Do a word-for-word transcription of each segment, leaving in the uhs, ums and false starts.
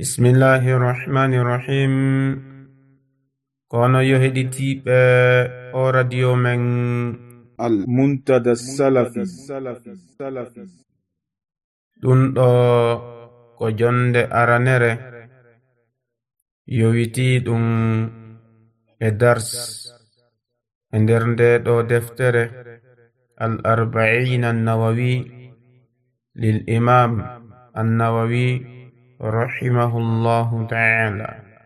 بسم الله الرحمن الرحيم. كونو يهديتي او راديو من المنتدى السلفي دون دو ko jonde aranere yowiti dum e dars e nder nde do deftere al arba'in an-nawawi lil imam an-nawawi rahimahullahu ta'ala.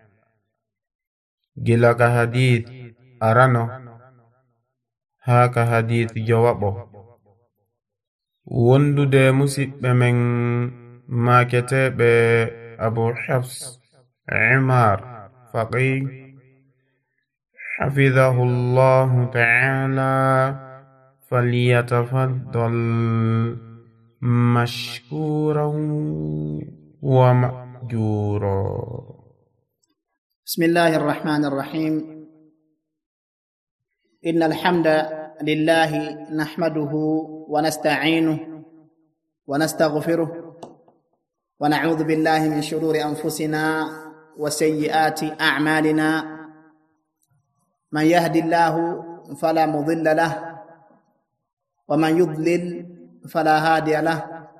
gila ka hadith arano ha ka hadith jawabo wondude musibbe men maketebe Abu Hafs Umar Faqih حفظه الله تعالى فليتفضل مشكورا ومأجورا. بسم الله الرحمن الرحيم. إن الحمد لله نحمده ونستعينه ونستغفره ونعوذ بالله من شرور أنفسنا وسيئات أعمالنا. من يهد الله فلا مضل له ومن يضلل فلا هادي له.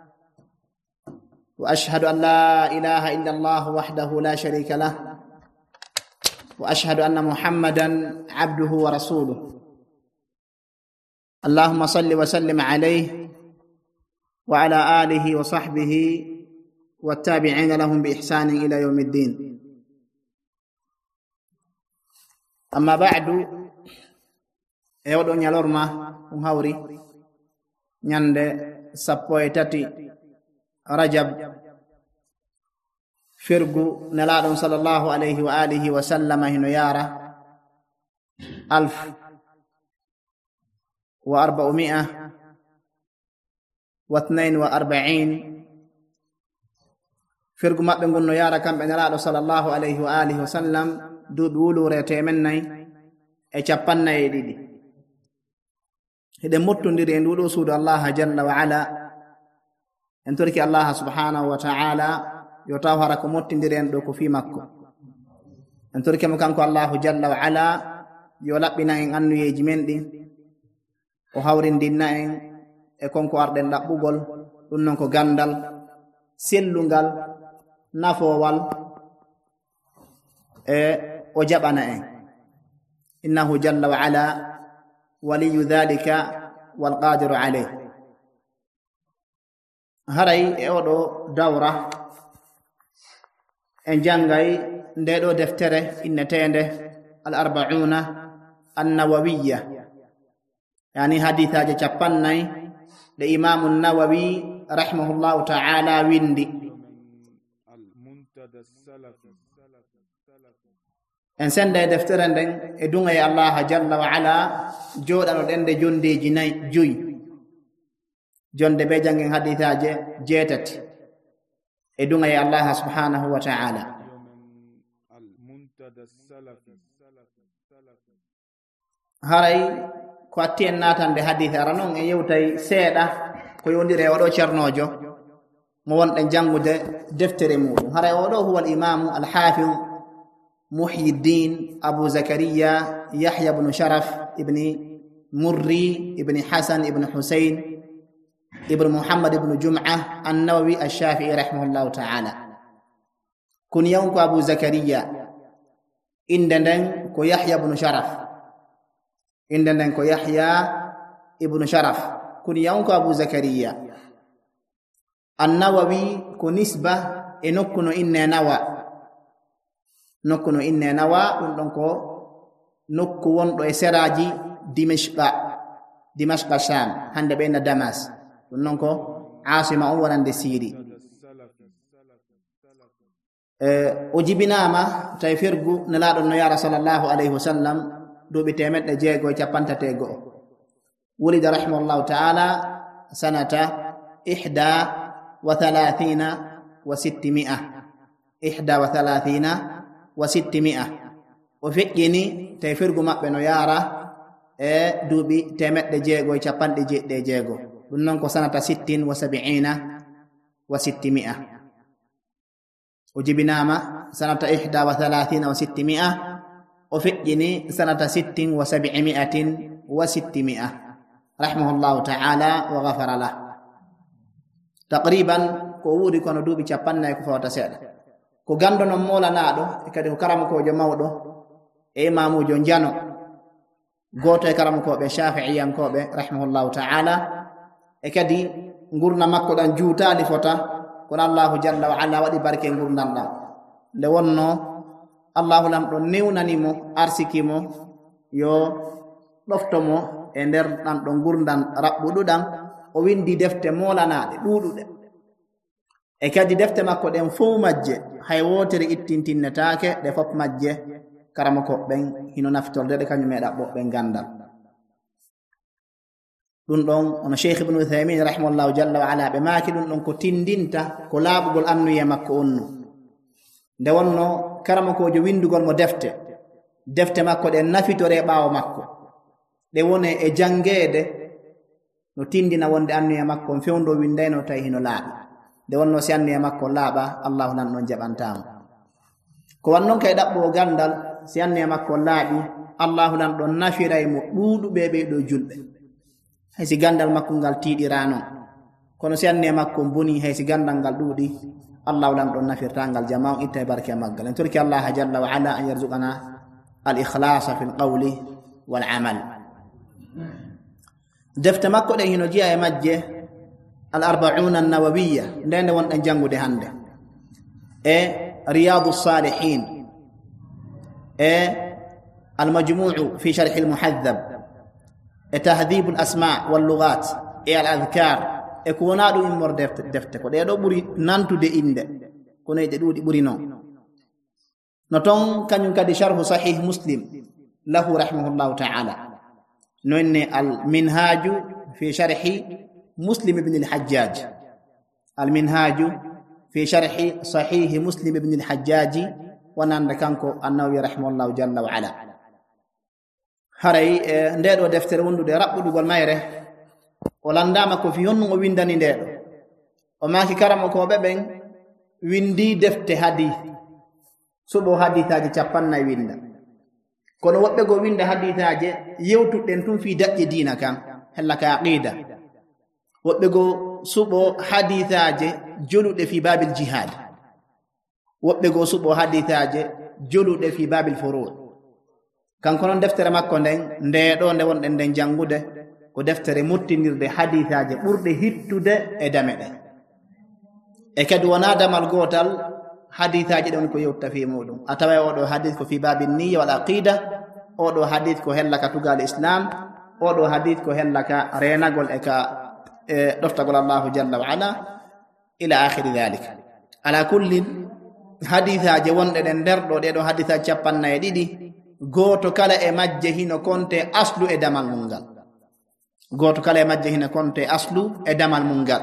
وأشهد أن لا إله إلا الله وحده لا شريك له وأشهد أن محمدا عبده ورسوله. اللهم صل وسلم عليه وعلى آله وصحبه والتابعين لهم بإحسان إلى يوم الدين. أما بعد أيضا يلورما هاوري نياند سابو تاتي رجب فرقو نلادون صلى الله عليه وآله وسلم هنا يارا ألف وأربعمائة واثنين وأربعين فرقو ما بنقول يارا كم بنلادون صلى الله عليه وآله وسلم دود ولو رتيمناي اتشابنا يديدي هذا متندير يندودو سود الله جل وعلا انترك الله سبحانه وتعالى يوتاو هراكو متنديرين دو كو في مكو انترك مكانكو الله جل وعلا يولابنا ان انو يجمن دي o hawrindinna en e konko arden labbugol dum non ko gandal sellungal nafowal e o jabana en innahu jalla wa ala waliyu dhalika wal qadiru alayh. haray e odo dawra en jangay ndedo deftere innetende al arba'una an-nawawiyya, yani hadithaje capannay de imam an-nawawi rahimahullahu ta'ala windi. en sende deftere nden e dunga e Allah jalla wa ala jodano dende jondeji nay joyi jonde be jangen hadithaje jetati e dunga e Allah subhanahu wa ta'ala. haray ko attien natande hadith aranon e yewtay seeda ko yondire odo cernojo mo wonde jangude deftere mudum. haray odo huwa al-imam al-hafiz محي الدين أبو زكريا يحيى بن شرف ابن مري ابن حسن ابن حسين ابن محمد ابن جمعة النووي الشافعي رحمه الله تعالى. كن يوم أبو زكريا إندن كو يحيى بن شرف إندن كو يحيى ابن شرف كن يوم أبو زكريا النووي كو نسبة إنكن إن نوى nokkuno inne nawa dum don ko nokku wondo e seraji dimashqa dimashqa sham hande be na damas dum non ko asima on wonande siri e o jibinama tay fergu nelaado no yara sallallahu alayhi wasallam dubi temedde jeego capantate go wulida rahimahullahu ta'ala sanata ihda wa thalathina wa sittimi'a ihda wa thalathina wa sittimi'a o feƴƴini tay fergu mabbe no yara e duubi temedde jeego e capande jedde jeego dum non ko sanata sittin wa sab'ina wa sittimi'a. وجبناما سنة إحدى وثلاثين وستمائة وفئني سنة ست وسبعمائة وستمائة رحمه الله تعالى وغفر له. تقريبا كوودي كونو دوبي تشابانا يكفوتا سيدا ko gando non mola naado e kadi ko karamo ko jo mawdo e imamu jo jano goto e karamo ko be shafi'iyyan ko be rahimahullahu ta'ala e kadi ngurna makko dan juutaali fota kono Allahu jalla wa ala wadi barke ngurnan dam nde wonno Allahu lam do newnanimo arsikimo yo doftomo e nder dan do ngurdan rabbududan o windi defte molanaade duudude e kadi defte makko den fo majje hay wotere ittintinnetaake de fop majje karama ko ben hino naftorde de kanyum meeda bo ben gandal dun don on Sheikh Ibn Uthaymin rahimahullahu jalla wa ala be maaki dun don ko tindinta ko laabugol annuye makko onno nde wonno karama ko jo windugol mo defte defte makko de nafitore baawo makko de wone e jangede no tindina wonde annuye makko fewndo windayno tay hino laabi de wonno si annuye makko laaba Allah nan non jabantama ko wannon kay dabbo gandal si annuye makko laabi Allah nan don nafiray mo duudube be do julbe hay si gandal makko ngal tiidirano kono si annuye makko boni hay si gandal ngal duudi Allah nan don nafirta ngal jamaa itta barke maggal en turki Allah jalla wa ala an yarzuqana al ikhlas fi al qawli wal amal defte makko de hino jiya e majje الأربعون النووية لأن وان أنجموا ده هنده إيه رياض الصالحين إيه المجموع في شرح المحذب إيه تهذيب الأسماء واللغات إيه الأذكار إيه كونادو إمور دفت دفتك ودي دو بري نانتو دي إنده كونه دي دو دي بري نو نتون كان ينكد شرح صحيح مسلم له رحمه الله تعالى نوين المنهاج في شرح مسلم بن الحجاج المنهاج في شرح صحيح مسلم بن الحجاج ونان كانكو النووي رحمه الله جل وعلا هري نديدو دفتر وندو دي ربو دوغول مايره ولندama ko fi honno o windani ndedo o maaki karamo ko beben windi defte hadith subo hadithaji cappanna winda kono wobbe go winda hadithaje yewtudden tum fi dajje diina kan hella ka aqida wobbe go subo hadithaje jolude fi babil jihad wobbe go subo hadithaje jolude fi babil furu' kanko non deftere makko nden ndeedo nde wonde nden jangude ko deftere muttinirde hadithaje burde hittude e damede e kadi wona damal gotal hadithaje don ko yewta fi mudum atawa odo hadith ko fi babin niyya wal aqida odo hadith ko hellaka tugal islam odo hadith ko hellaka renagol e ka doftagol Allah jalla wa ala ila akhir dhalik ala kullin hadithaje wonde den derdo de do haditha cappanna e didi goto kala e majje hino konte aslu e damal mungal goto kala e majje hino konte aslu e damal mungal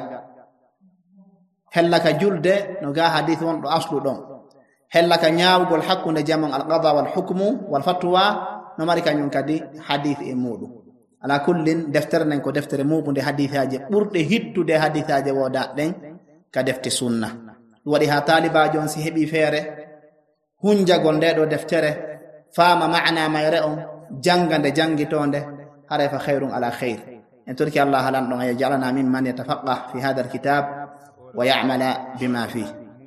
hellaka julde no ga hadith won do aslu don hellaka nyaawgol hakkunde jamon al qada wal hukmu wal fatwa no mari kanyum kadi hadith e mudu ala kullin deftere nen ko deftere mubunde hadithaaje burde hittude hadithaaje woda den ka defte sunna wadi ha talibajo on si hebi fere hunjagol nde do deftere fama maana mayre on jangande jangitonde hare fa khairun ala khair en turki Allah lan don ya jalana mimman yatafaqqah fi hadha alkitab wa ya'mala bima fihi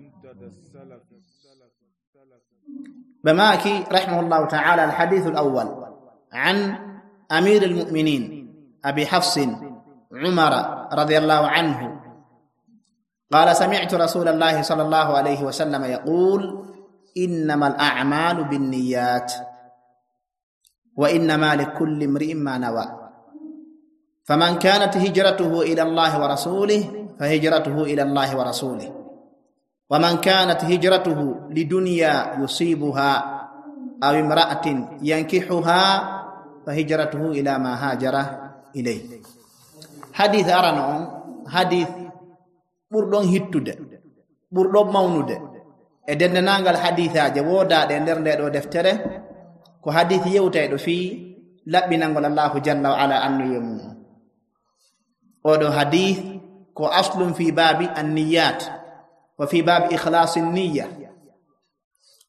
bamaki rahimahullah ta'ala alhadith alawwal an أمير المؤمنين أبي حفص عمر رضي الله عنه قال سمعت رسول الله صلى الله عليه وسلم يقول إنما الأعمال بالنيات وإنما لكل امرئ ما نوى فمن كانت هجرته إلى الله ورسوله فهجرته إلى الله ورسوله ومن كانت هجرته لدنيا يصيبها أو امرأة ينكحها فهجرته إلى ما هاجر إليه حديث أرانو حديث بردون هتود بردون مونود إذن نانغال حديثا جوودا دندر دو دفتره كو حديث يوتا دو في لبنانغال الله جل وعلا أنه يمون ودو حديث كو أصل في باب النيات وفي باب إخلاص النية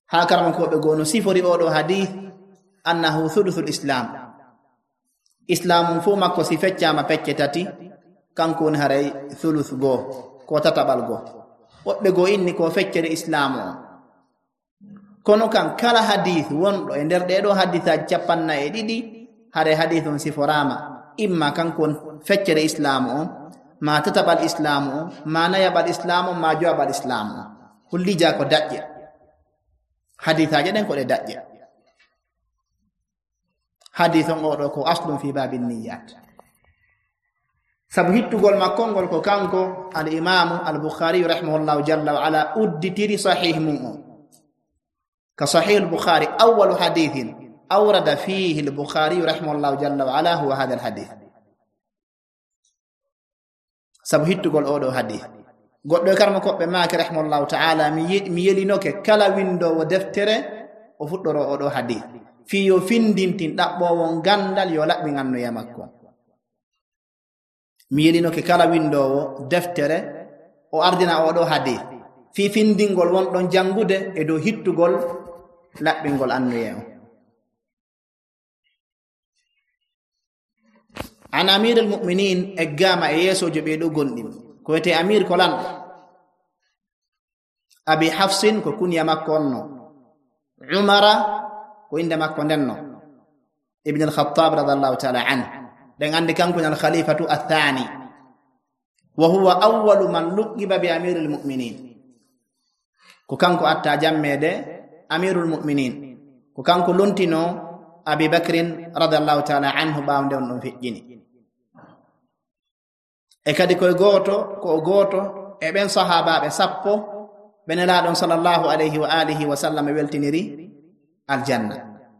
ha karama ko be gono sifori odo hadith annahu thuluthul islam islam fu makko si feccama pecce tati kanko woni haray thuluth go ko tatabal go wobbe go inni ko feccere islam o kono kan kala hadith wondo e der de do haditha capanna e didi hare hadith on siforama imma kanko feccere islam o ma tatabal islam o ma nayabal islam o ma jawabal islam o hullija ko dajje hadithaje den ko de dajje hadith on odo ko aslun fi babin niyyat sabu hittugol makkongol ko kanko al imam al bukhari rahimahullahu jalla wa ala udditiri sahih mum ka sahih al bukhari awwal hadithin awrada fihi al bukhari rahimahullahu jalla wa ala huwa hadha al hadith sabu hittugol odo hadith goddo karma ko be maaki rahimahullahu ta'ala mi mi yelinoke kala windo wo deftere o fuddoro odo hadith fi yo findintin dabbowo gandal yo labbi nganno ya makko mi yelinoke kala windo wo deftere o ardina odo hadith fi findingol won don jangude e do hittugol labbingol annuye o an amir al mu'minin e gama e yeso je be do gondim ko wete amir ko lan abi hafsin ko kunya makko onno umara ko inde makko denno ibn al-khattab radhiyallahu ta'ala anhu den ande kanko al khalifatu athani wa huwa awwalu man luqiba bi amir al mu'minin ko kanko atta jammede amirul mu'minin ko kanko lontino abi bakrin radhiyallahu ta'ala anhu baamde on don fejjini e kadi koy goto ko goto e ben sahaba be sappo benela don sallallahu alayhi wa alihi wa sallam weltiniri aljanna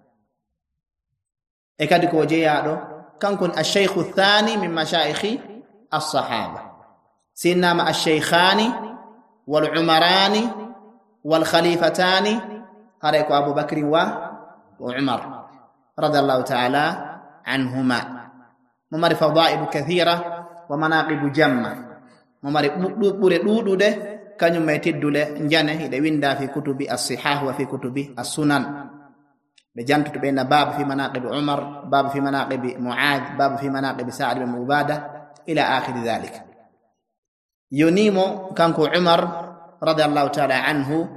e kadi ko jeyaado kankon ash-shaykh ath-thani min mashayikhi as-sahaba sinama ash-shaykhani wal umarani wal khalifatani hare ko Abu Bakr wa Umar radiyallahu ta'ala anhuma mumari fadaa'il kathira wa manaqibu jamma mumari bure dudude kanyum may teddule njane ide winda fi kutubi as-sihah wa fi kutubi as-sunan be jantuto be na bab fi manaqib Umar bab fi manaqib Mu'adh bab fi manaqib Sa'd bin Ubadah ila akhir dhalik yonimo kanko Umar radiyallahu ta'ala anhu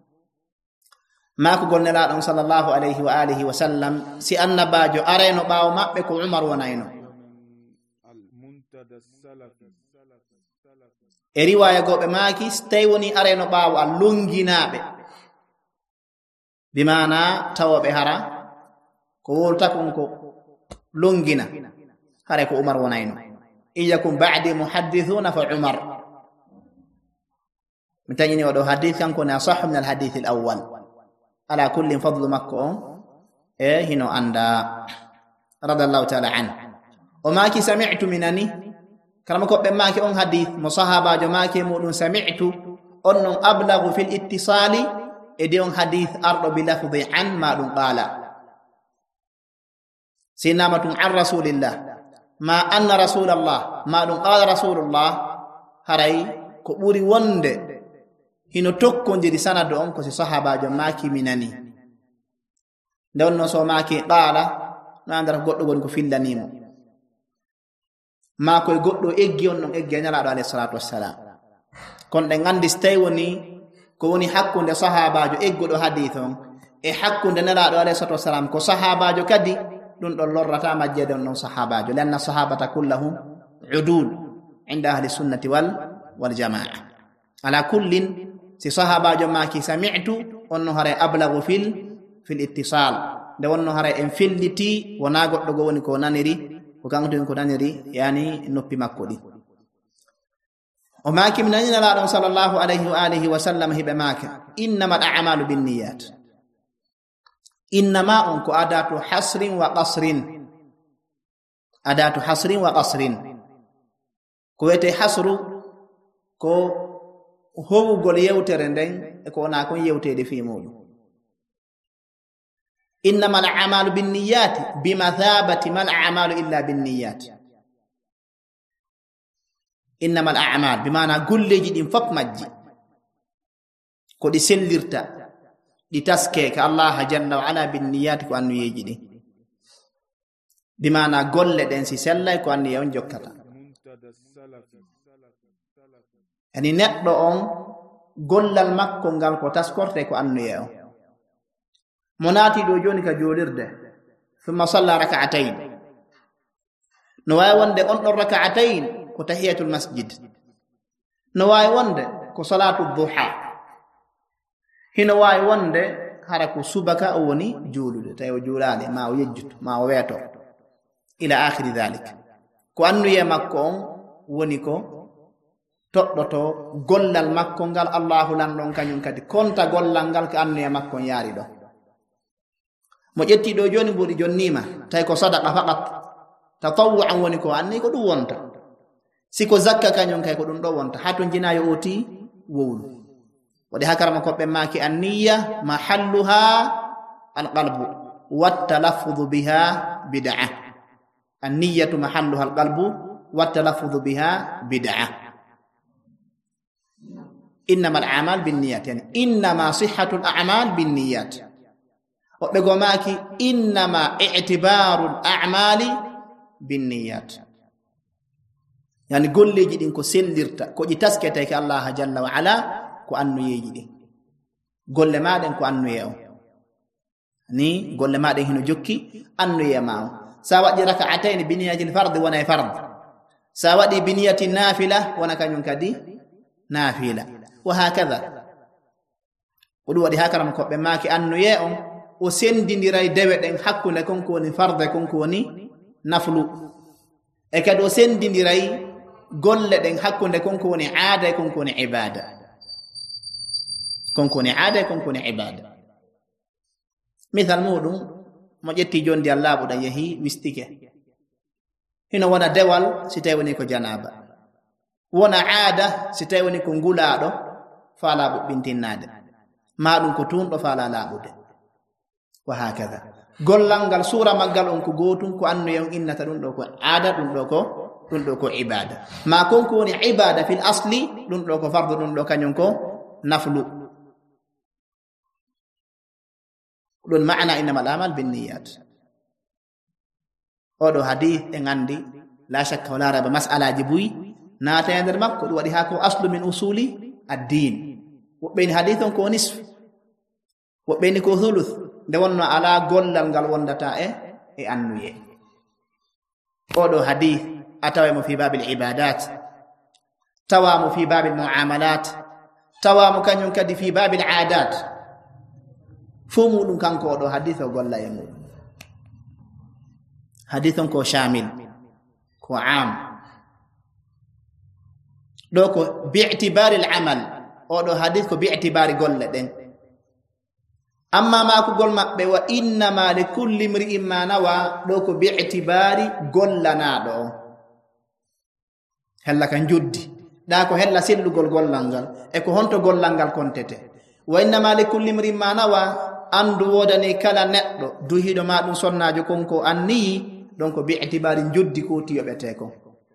ma ko gonnela don sallallahu alayhi wa alihi wa sallam si annabajo areno bawo mabbe ko Umar wonayno e riwaya gobe maaki stay woni areno bawo allunginabe bi maana tawobe hara ko wolta kon ko lungina hare ko Umar wonayno iyakum ba'di muhaddithuna fa Umar mitanyini wado hadith kanko na sahih min al hadith al awwal ala kulli fadlu makko e hino anda radallahu ta'ala an o maaki sami'tu minani karama ko be maaki on hadith mo sahaba jo maaki mudun sami'tu on non ablagu fil ittisali e de on hadith ardo bi lafdhi an ma dum qala sinamatun an rasulillah ma anna rasulullah ma dum qala rasulullah haray ko buri wonde hino tokko jedi sanado on ko si sahaba jo maaki minani ndon no so maaki qala no andara goddo gon ko fillanimo ma koy goddo eggi on non eggi nyalaado alayhi salatu wassalam kon de ngandi stay woni ko woni hakkunde sahabaajo eggodo hadith on e hakkunde nyalaado alayhi salatu wassalam ko sahabaajo kadi dun don lorrata majjede on non sahabaajo lanna sahabata kullahum udul inda ahli sunnati wal wal jamaa ala kullin si sahabaajo ma ki sami'tu on no hare ablagu fil fil ittisal de wonno hare en filliti wona goddo go woni ko naniri ko kanto ko daniri yani noppi makko di o maaki min nana la sallallahu alayhi wa alihi wa sallam hibe maaka innamal a'malu binniyat innama on ko adatu hasrin wa qasrin adatu hasrin wa qasrin ko wete hasru ko howugol yewtere nden e ko na kon yewtede fi modum إنما الأعمال بالنيات بمثابة ما الأعمال إلا بالنيات إنما الأعمال بمعنى كل جد فق مجي كودي سلرتا ɗi taske ka Allah jalla wa ala bin niyati ko annuyeji ɗi bi mana golle ɗen si sellay ko annuye on jokkata yani neɗɗo on gollal makko ngal ko taskorte ko annuye on mo naati ɗo joni ka joɗirde thumma salla raka'atayn no wawi wonde on ɗon raka'atayn ko tahiyatul masjid no wawi wonde ko salatu duha hino wawi wonde hara ko subaka o woni juulude tawi o juulade ma o yejjuto ma o weeto ila akhiri dhalik ko annuye makko on woni ko toɗɗoto gollal makko ngal Allahu lanɗon kañum kadi konta gollal ngal ko annuye makko on yaari ɗo mo ƴetti ɗo joni mbuɗi jonnima tawi ko sadaqa faqat tatawu'an woni ko anni ko ɗum wonta siko zakka kañum kay ko ɗum ɗo wonta ha to jinayo oti wowlu waɗi hakarama koɓɓe maki anniya mahalluha alqalbu wattalafudu biha bid'a anniyatu mahalluha alqalbu wattalafudu biha bid'a innama al'amal binniyat yani innama sihhatu al'amal binniyat woɓɓe go maki innama i'tibaru al'amali binniyat yani golleji ɗin ko sellirta ko ɗi taskete ke Allah jalla wa ala ko annuyeji ɗin golle maɗen ko annuye on ni golle maɗen hino jokki annuye ma on sa waɗi raka'atayn bi niyatil fard wona e fard sa waɗi bi niyati nafila wona kañum kadi nafila wa hakadha o ɗum waɗi hakaram koɓɓe maki annuye on o sendidiray dewe ɗen hakkunde konko woni farde konko woni naflu e kadi o sendidiray golle ɗen hakkunde konko woni aada e konko woni ibada konko woni aada e konko woni ibada misal muɗum mo ƴetti jondi Allah ɓuɗa yehi wistike hino wona dewal si tawi woni ko janaba wona aada si tawi woni ko ngulaɗo faala ɓuɓɓintinnade maɗum ko tunɗo faala laaɓude wa hakada gollal ngal suura maggal on ko gootum ko annuye on innata ɗum ɗo ko aada ɗum ɗo ko ɗum ɗo ko ibada ma konko woni ibada fil asli ɗum ɗo ko fardu ɗum ɗo kañum ko naflu ɗum maana innama al-amal binniyat oɗo hadith en andi la shakka wala raba mas'alaji buyi naata e nder makko ɗum waɗi ha ko aslu min usuli ad-din woɓɓeni hadith on ko nisf woɓɓeni ko thuluth nde wonno ala gollal ngal wondata e e annuye oɗo hadith atawemo fi babil ibadat tawamo fi babil muamalat tawamo kañum kadi fi babil adat fo muɗum kanko oɗo hadith o golla e muɗum hadith on ko shamil ko am ɗo ko bi'tibari al-amal oɗo hadith ko bi'tibari golle ɗen amma makugol maɓɓe wa innama li kulli mri'in ma nawa ɗo ko bi'tibari gollanaɗo on hella kan juddi ɗa ko hella sellugol gollal ngal e ko honto gollal ngal kontete wa innama li kulli mri'in ma nawa andu wodani kala neɗɗo duhiɗo ma ɗum sonnajo konko anniyi ɗon ko bi'tibari juddi ko tiyoɓete ko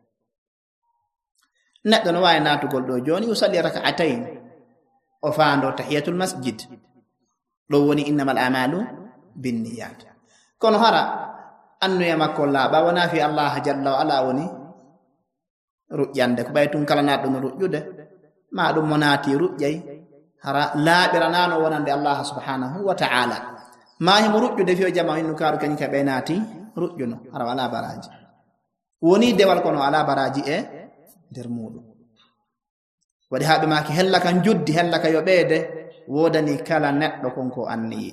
neɗɗo no wawi natugol ɗo joni usalli raka'atayn o faando tahiyatul masjid ɗo woni innamal a'malu binniyat kono hara annuye makko laaɓa wona fi Allah jalla wa ala woni ruƴƴande ko ɓay tun kala naɗo no ruƴƴude ma ɗum mo naati ruƴƴay hara laaɓiranano wonande Allah subhanahu wa ta'ala ma himo ruƴƴude fiyo jama hinnu kaaru kañum ka ɓe naati ruƴƴuno hara wala baraji woni dewal kono ala baraji e nder muɗum waɗi haɓe maki hella kan juddi hella ka yoɓeede wodani kala neɗɗo konko anniyi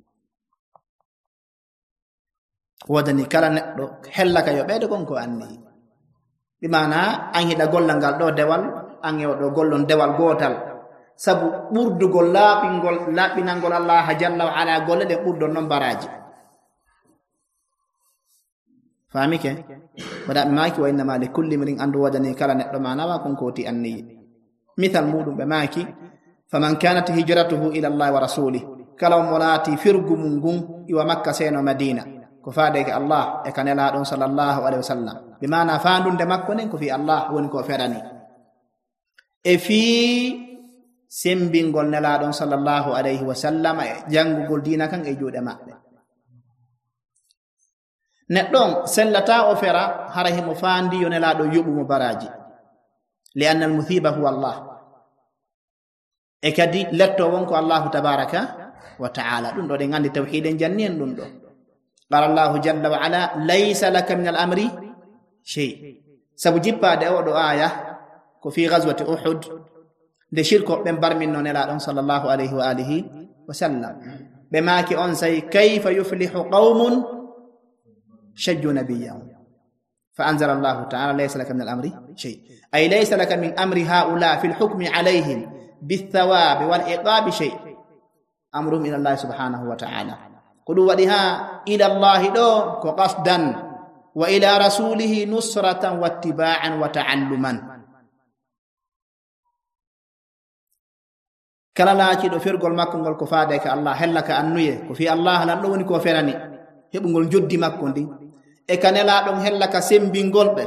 wodani kala neɗɗo hella ka yoɓeede konko anniyi ɗi mana an hiɗa gollal ngal ɗo dewal an e ɗo gollon dewal gootal sabu ɓurdugol laaɓingol laaɓinalngol Allah jalla wa ala golle ɗe ɓurdon noon baraji famike waɗaɓe maki wa innama li kulli mrin andu wodani kala neɗɗo ma nawa konkoti anniyi mithal muɗum ɓe maki faman kanat hijratuhu ila Allah wa rasulih kala mo laati firgu mum ngun iwa makka seno madina ko faade ke Allah e kanela ɗon sallallahu alaihi wasallam bi mana faandunde makko nen ko fi Allah woni ko ferani e fi sembingol nelaɗon sallallahu alayhi wa sallam e jangugol dina kan e juuɗe maɓɓe. neɗɗon sellata o fera hara himo faandi yo nelaɗo yoɓumo baraji li anna al muthiba huwa allah e kadi letto wonko allahu tabaraka wa ta'ala. ɗum ɗo ɗen andi tawhiden janni en ɗum ɗo. qala allahu jalla wa ala laysa laka min al amri shay. sabu jippade oɗo aya ko fi ghazwati uhud nde shirko ɓe barminno nelaɗon sallallahu alayhi wa alihi wa sallam ɓe maaki on say kayfa yuflihu qaumun shajju nabiyahum fa anzala allahu ta'ala laysa laka min al amri shay ay laysa laka min amri haula fi al hukmi alayhim bithawabi wal iqabi shay amruhum ila allah subhanahu wa ta'ala. ko ɗum waɗi ha ila allahi ɗo ko qasdan wa ila rasulihi nusratan wa ittiba'an wa ta'alluman. kala laaciɗo fergol makko ngol ko faade ka allah hella ka annuye ko fi allah lan ɗo woni ko ferani heɓugol joddi makko ndi e ka nelaɗon hella ka sembingol ɓe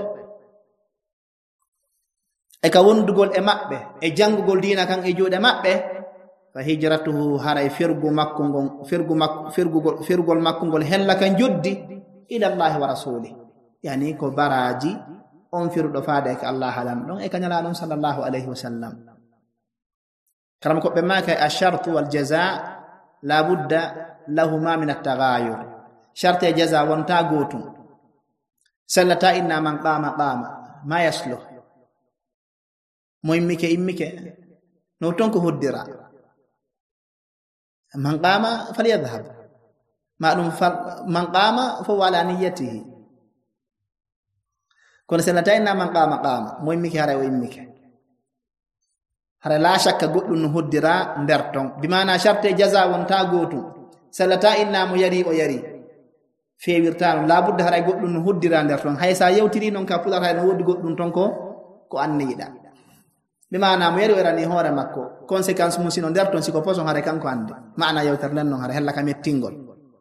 e ka wondugol e maɓɓe e jangugol dina kan e juuɗe maɓɓe fa hijratuhu haray fergu makko ngon fergu makko fergugol fergol makko ngol hella kan joddi ila allahi wa rasuli yani ko baraji on firuɗo faade ka allah lan ɗon e ka nelaɗon sallallahu alayhi wa sallam. karam ko ɓe maaka ashartu wal jaza la budda lahuma min attagayur. sharte e jaza wonta gotum sallata inna man qama qama ma yasluh mo immike immike no ton ko hoddira man qama falyadhhab ma ɗum man qama fo wala niyatihi kono sallata inna man qama qama mo immike hara o immike hara la shakka goɗɗum no hoddira nder ton bimana sharte jaza wonta gotum sallata inna mo yari o yari feewirtano labudde haray goɗɗum no hoddira nder ton hay sa yewtiri noon ka puɗata no woddi goɗɗum ton ko ko anniyiɗa bimana mo yari o yarani hoore makko conséquence mum sino nder ton siko poson haray kanko ande mana yewtere nden noon hara hella ka mettingol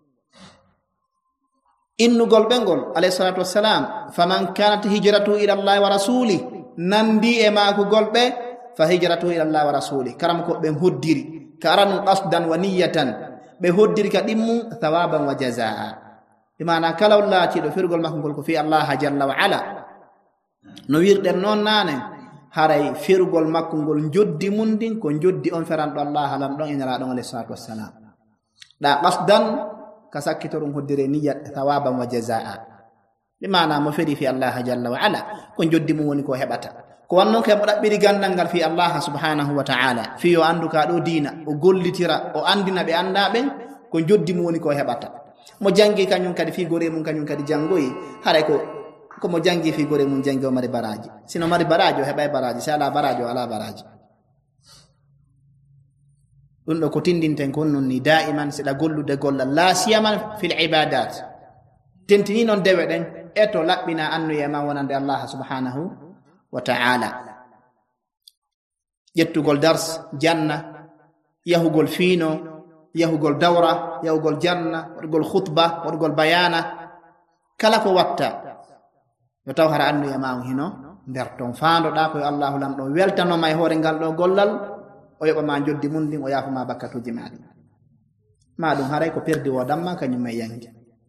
innugol ɓe ngol alayhi salatu wassalam faman kanat hijratu ila allahi wa rasuli nandi e maakugol ɓe fa hijratu ila allah wa rasuli karam ko ɓe hoddiri ka aranu qasdan wa niyatan ɓe hoddiri ka ɗimmu thawaban wa jazaa bimana kala laatiɗo firgol makko ngol ko fi allah jalla wa ala no wirɗen noon naane haray firgol makko ngol joddi mum ndin ko joddi on feranɗo allah lan ɗon e nelaɗon alayhi salatu wassalam ɗa qasdan ka sakkito ɗum hoddire niyat thawaban wa jazaa bimana mo feri fi allah jalla wa ala ko joddi mum woni ko heɓata ko wannon kay mo ɗaɓɓiri gandal ngal fi allah subhanahu wa ta'ala fi o andu ka ɗo diina o gollitira o andina ɓe andaɓen ko joddi mu woni ko heɓata mo jangi kañum kadi fi gore mum kañum kadi jangoyi haray ko ko mo jangi fi gore mum jangi o mari baraji sino mari baraji o heɓay baraji si ala baraji o ala baraji ɗum ɗo ko tindinten kon non ni da'iman seɗa gollude gollal la siyaman fil ibadat tentini noon dewe ɗen eto laɓɓina annuye ma wonande allah subhanahu wa ta'ala ƴettugol dars janna yahugol fiino yahugol dawra yahugol janna waɗugol khutba waɗugol bayana kala ko watta yo taw hara annuye ma hino nder ton faandoɗa koye allahu lan ɗo weltanoma e hoore ngal ɗo gollal o yoɓama joddi mum ndin o yaafama bakkatuji maɗi ma ɗum haray ko perdi wodamma kañum e yangi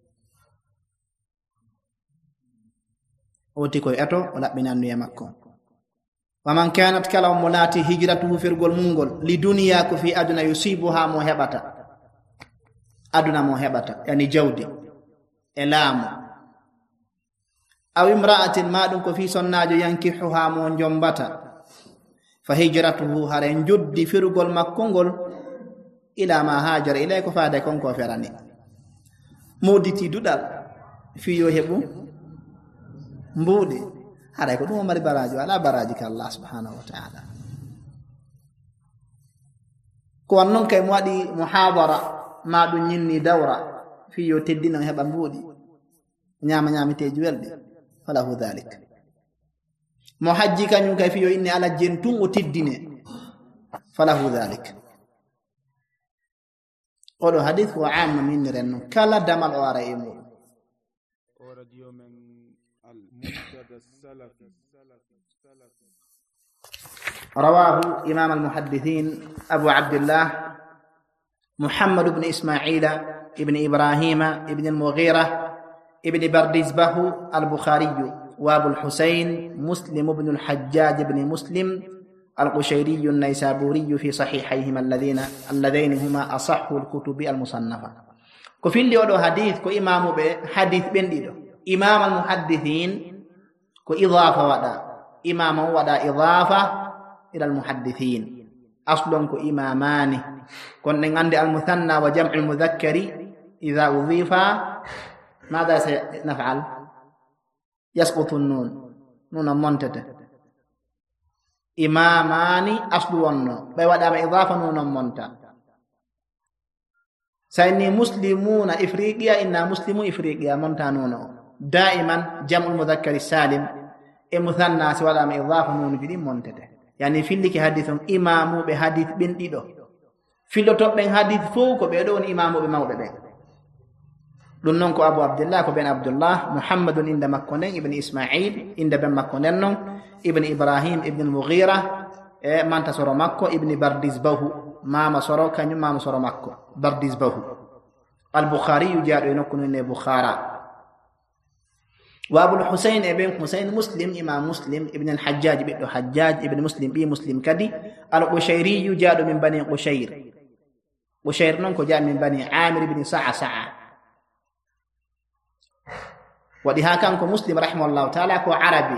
oti koye eto o laɓɓini annuye makko waman kanat kala mo laati hijratuhu firgol mungol li duniya ko fi aduna yusibuha mo heɓata aduna mo heɓata yani jawdi e laamu aw imra'atin ma ɗum ko fi sonnajo yankihuha mo jombata fa hijratuhu hare joddi firgol makko ngol ila ma hajara ilay ko faade konko ferani moditi duɗal fiyo heɓu mbuuɗi haɗay ko ɗum o mari baraji ala baraji ka allah subhanahu wa ta'ala ko wan noon kay mo waɗi muhadara ma ɗum ñinni dawra fiyo teddina heɓa mbuuɗi ñama ñamiteji welɗi falahu dhalik mo hajji kañum kay fiyo inni ala jentun o teddine falahu dhalik oɗo hadith ko amno minniren noon kala damal o ara e muɗum رواه إمام المحدثين أبو عبد الله محمد بن إسماعيل ابن إبراهيم ابن المغيرة ابن بردزبه البخاري، وأبو الحسين مسلم بن الحجاج بن مسلم القشيري النيسابوري في صحيحيهما اللذين اللذين هما أصح الكتب المصنفة. كفي اللي ودو حديث كو إمام حديث بنديدو إمام المحدثين كو إضافة ودا إمام ودا إضافة إلى المحدثين أصلا كو إمامان كن عند المثنى وجمع المذكر إذا أضيف ماذا سنفعل؟ يسقط النون نون منتته إمامان أصل ونو بيودا إضافة نون منتا سيني مسلمون إفريقيا إنا مسلم إفريقيا منتا نونو دائما جمع المذكر السالم المثنى سواء إضافة نون جديد منتته يعني في اللي كحديثهم إمام بحديث بن ديدو في اللي توب بين حديث فوق بيدون إمام بموت بين دونك أبو عبد الله بن عبد الله محمد عند مكونين ابن إسماعيل عند بن مكونين ابن إبراهيم ابن المغيرة من تصر مكة ابن بردزبه ما مصر كان ما مصر مكة بردزبه البخاري جاء ينكون بخارى وأبو الحسين ابن حسين مسلم إمام مسلم ابن الحجاج ابن حجاج ابن مسلم بي مسلم كدي القشيري جاء من بني قشير قشير نونكو جاء من بني عامر بن صعصع وديها كان مسلم رحمه الله تعالى كو عربي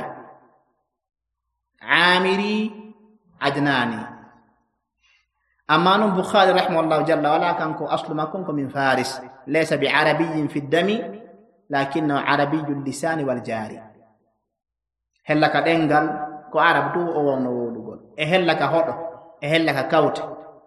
عامري عدناني أما نون بخاري رحمه الله جل وعلا كان كو أصل ما كنكو من فارس ليس بعربي في الدم لكنه عربي اللسان والجاري هلك دنگال كو عرب تو او نو دغول e hellaka hodo e hellaka kawte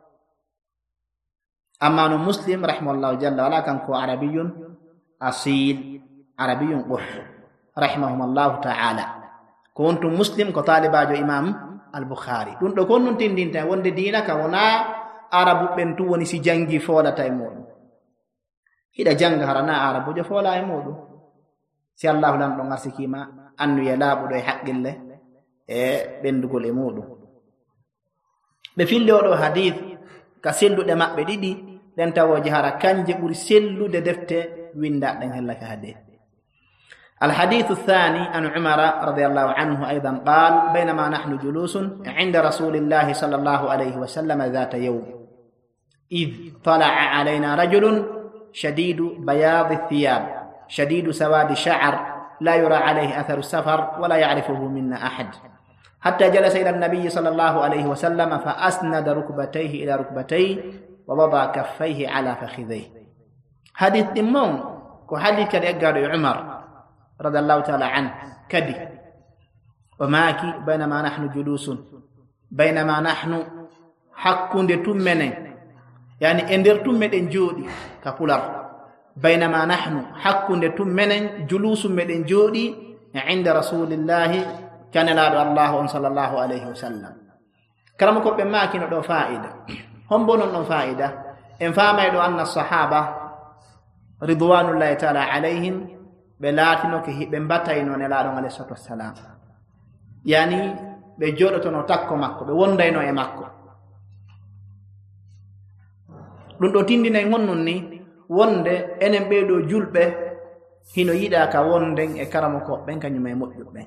amma no muslim rahimahullahu jalla wala kan ko arabiyyun asil arabiyyun quf rahimahumullahu ta'ala kuntum muslim ko talibajo imam al-bukhari dun do kon non tindinta wonde diina ka wona arabu ben tu woni si jangi fola tay modum hida janga harana arabu jo fola e modum si allah lan do ngarsikima annu ya labudo e haqqille e bendugol e modum be fille o do hadith ka sellude mabbe didi den tawoji hara kanje buri sellude defte winda den hellaka hadith الحديث الثاني عن عمر رضي الله عنه أيضا قال بينما نحن جلوس عند رسول الله صلى الله عليه وسلم ذات يوم إذ طلع علينا رجل شديد بياض الثياب شديد سواد الشعر لا يرى عليه أثر السفر ولا يعرفه منا أحد حتى جلس إلى النبي صلى الله عليه وسلم فأسند ركبتيه إلى ركبتيه ووضع كفيه على فخذيه حديث إمام وحديث كان يقال عمر رضي الله تعالى عنه كدي وماكي بينما نحن جلوس بينما نحن حق تمن يعني اندر تمن جودي كفولار بينما نحن حق تمن جلوس مدن جودي عند رسول الله كان لا الله صلى الله عليه وسلم كرمكم بماكي ندو فائده هم بونن فائده ان فاما ان الصحابه رضوان الله تعالى عليهم belatino ke hibbe mbatayno ne laado alayhi salatu wassalam yani be jodoto no takko makko be wondayno e makko dum do tindinay ngonnon ni wonde enen be do julbe hino yida ka wonden e karamo ko ben kanyum e moddube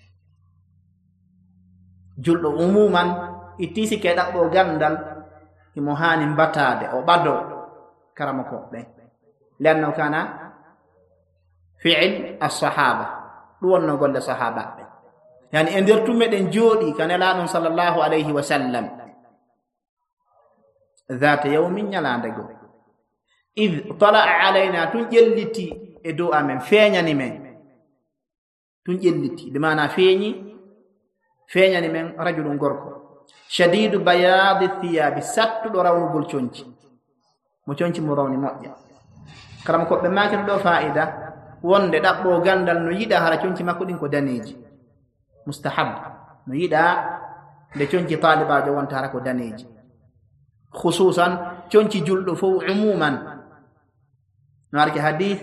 juldo umuman itisi ke dabbo gandal himo hani mbatade o bado karamo ko ben lanno kana فعل الصحابة دون نقول الصحابة يعني إن درتم من جودي كان لانون صلى الله عليه وسلم ذات يوم يلاندقو إذ طلع علينا تنجلتي إدوء من فيني من تنجلتي بمعنى فيني فيني من رجل غرق شديد بياض الثياب ست دورون بلچونچي مچونچي مروني موجا كرام ko be makin do faida wonde dabbo gandal no yida hara conci makko din ko daneji mustahab no yida de conci talibajo wonta hara ko daneji khususan conci juldo fo umuman no arki hadith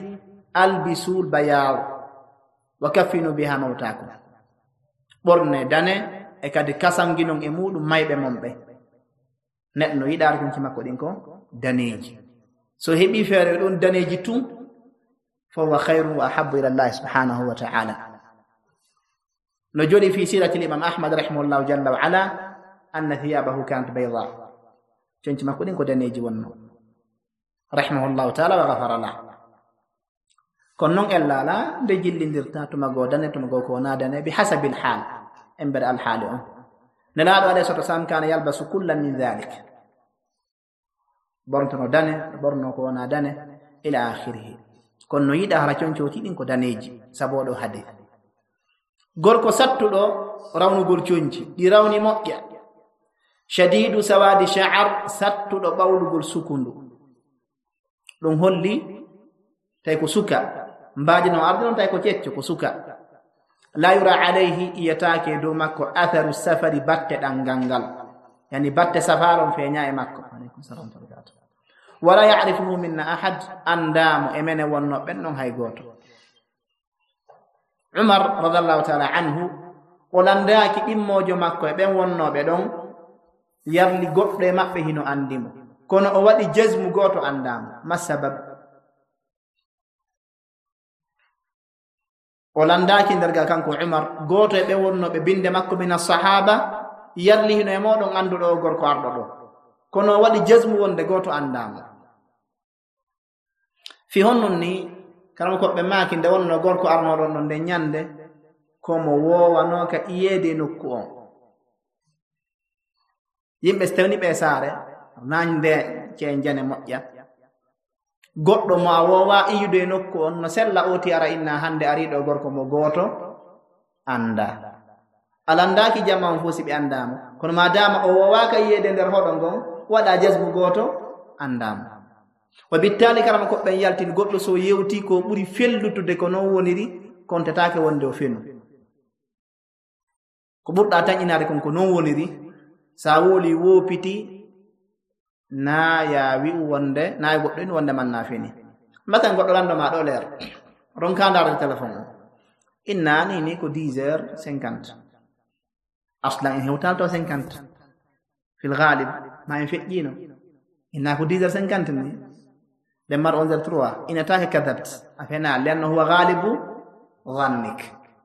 albisul bayaw wa kafinu biha mautakum borne dane e kadi kasanginon e muɗum mayɓe momɓe neɗɗo no yiɗaari konci makko ɗin ko daneeji so heɓi feere ɗon daneeji tun fa huwa khayru wa ahabbu ila llahi subhanahu wa ta'ala no joɗi fi sirati l'imam ahmad rahimahullahu jalla wa ala anna thiyabahu kanat bayda conci makko ɗin ko daneeji wonno rahimahullahu ta'ala wa ghafara lah kono noon ellala nde jillindirta tuma goo dane tuma goo ko wona dane bi hasabil hal en mbere alhaali on nelaaɗo alayhi salatu wasalam kana yalbasu kulla min dhalik borntono dane borno ko wona dane ila akhirihi kono no yiɗa hara concoti ɗin ko daneji saboɗo hadith gorko sattuɗo rawnugol conci ɗi rawni moƴƴa shadidu sawadi sha'ar sattuɗo ɓawlugol sukundu ɗum holli tawi ko suka mbaaji no ardi noon tawi ko cecco ko suka la yura alayhi iyataake dow makko atharu safari batte ɗangal ngal yani batte safaron feeña e makko aleykum salam wala yarifuhu minna ahad andamo e mene wonno ɓen ɗon hay gooto umar radiallahu taala anhu o landaaki ɗimmojo makko e ɓen wonnoɓe ɗon yarli goɗɗo e maɓɓe hino andimo kono o waɗi jesmu gooto andamo ma sabab o landaaki nderga kanko umar gooto e ɓe wonnoɓe binde makko min assahaba yarli hino e moɗon anduɗo o gorko arɗo ɗo kono o waɗi jesmu wonde gooto andamo fi honnon ni kanamo koɓɓe maaki nde wonno gorko arnoɗon ɗon nde ñande komo wowano ka iyeede nokku on yimɓe so tawni ɓe saare nañde cee jane moƴƴa goɗɗo mo a wowa iyude nokku on no sella oti ara inna hande ariɗo gorko mo gooto anda alandaki jamma on fosi ɓe andamo kono ma dama o wowaka yiyede nder hoɗo ngon waɗa jasbu gooto andamo wa bittali karama koɓɓen yaltin goɗɗo so yewti ko ɓuri fellutude ko non woniri kontetake wonde o fenu ko ɓurɗa tañinade kon ko non woniri sa woli wopiti na ya wi'u wonde na e goɗɗo in wonde man na fini mbaten goɗɗo landoma ɗo leer ronka ndarde téléphone o inna ni ni ko dix heures cinquante aslan en hewtalto cinquante fil ghalib ma en feƴƴino inna ko dix heures cinquante ni ɓe mar onze heures trois ina take kadabt a fena lianno huwa ghalibu dhannik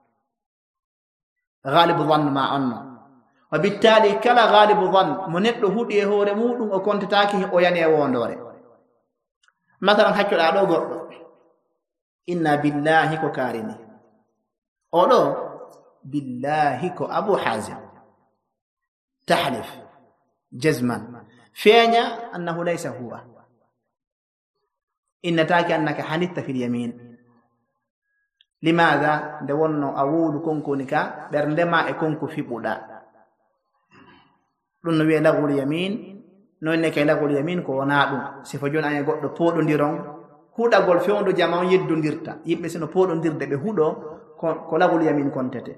ghalibu dhann ma onno wa bittali kala ghalibu dhann mo neɗɗo huɗi e hoore muɗum o kontetaki o yani e wondore masalan haccoɗa ɗo goɗɗo inna billahi ko karini oɗo billahi ko abu hazim tahlif jazman feeña annahu laysa huwa innataki annaka hanitta fil yamin limadha nde wonno a wowlu konkoni ka ɓerdema e konko fiɓuɗa ɗum no wiye lagol yamin noonne kay lagol yamin ko wona ɗum sifo joni ane goɗɗo poɗodiron huɗagol fewndo jama on yeddodirta yimɓe sino poɗodirde ɓe huɗo ko lagol yamin kontete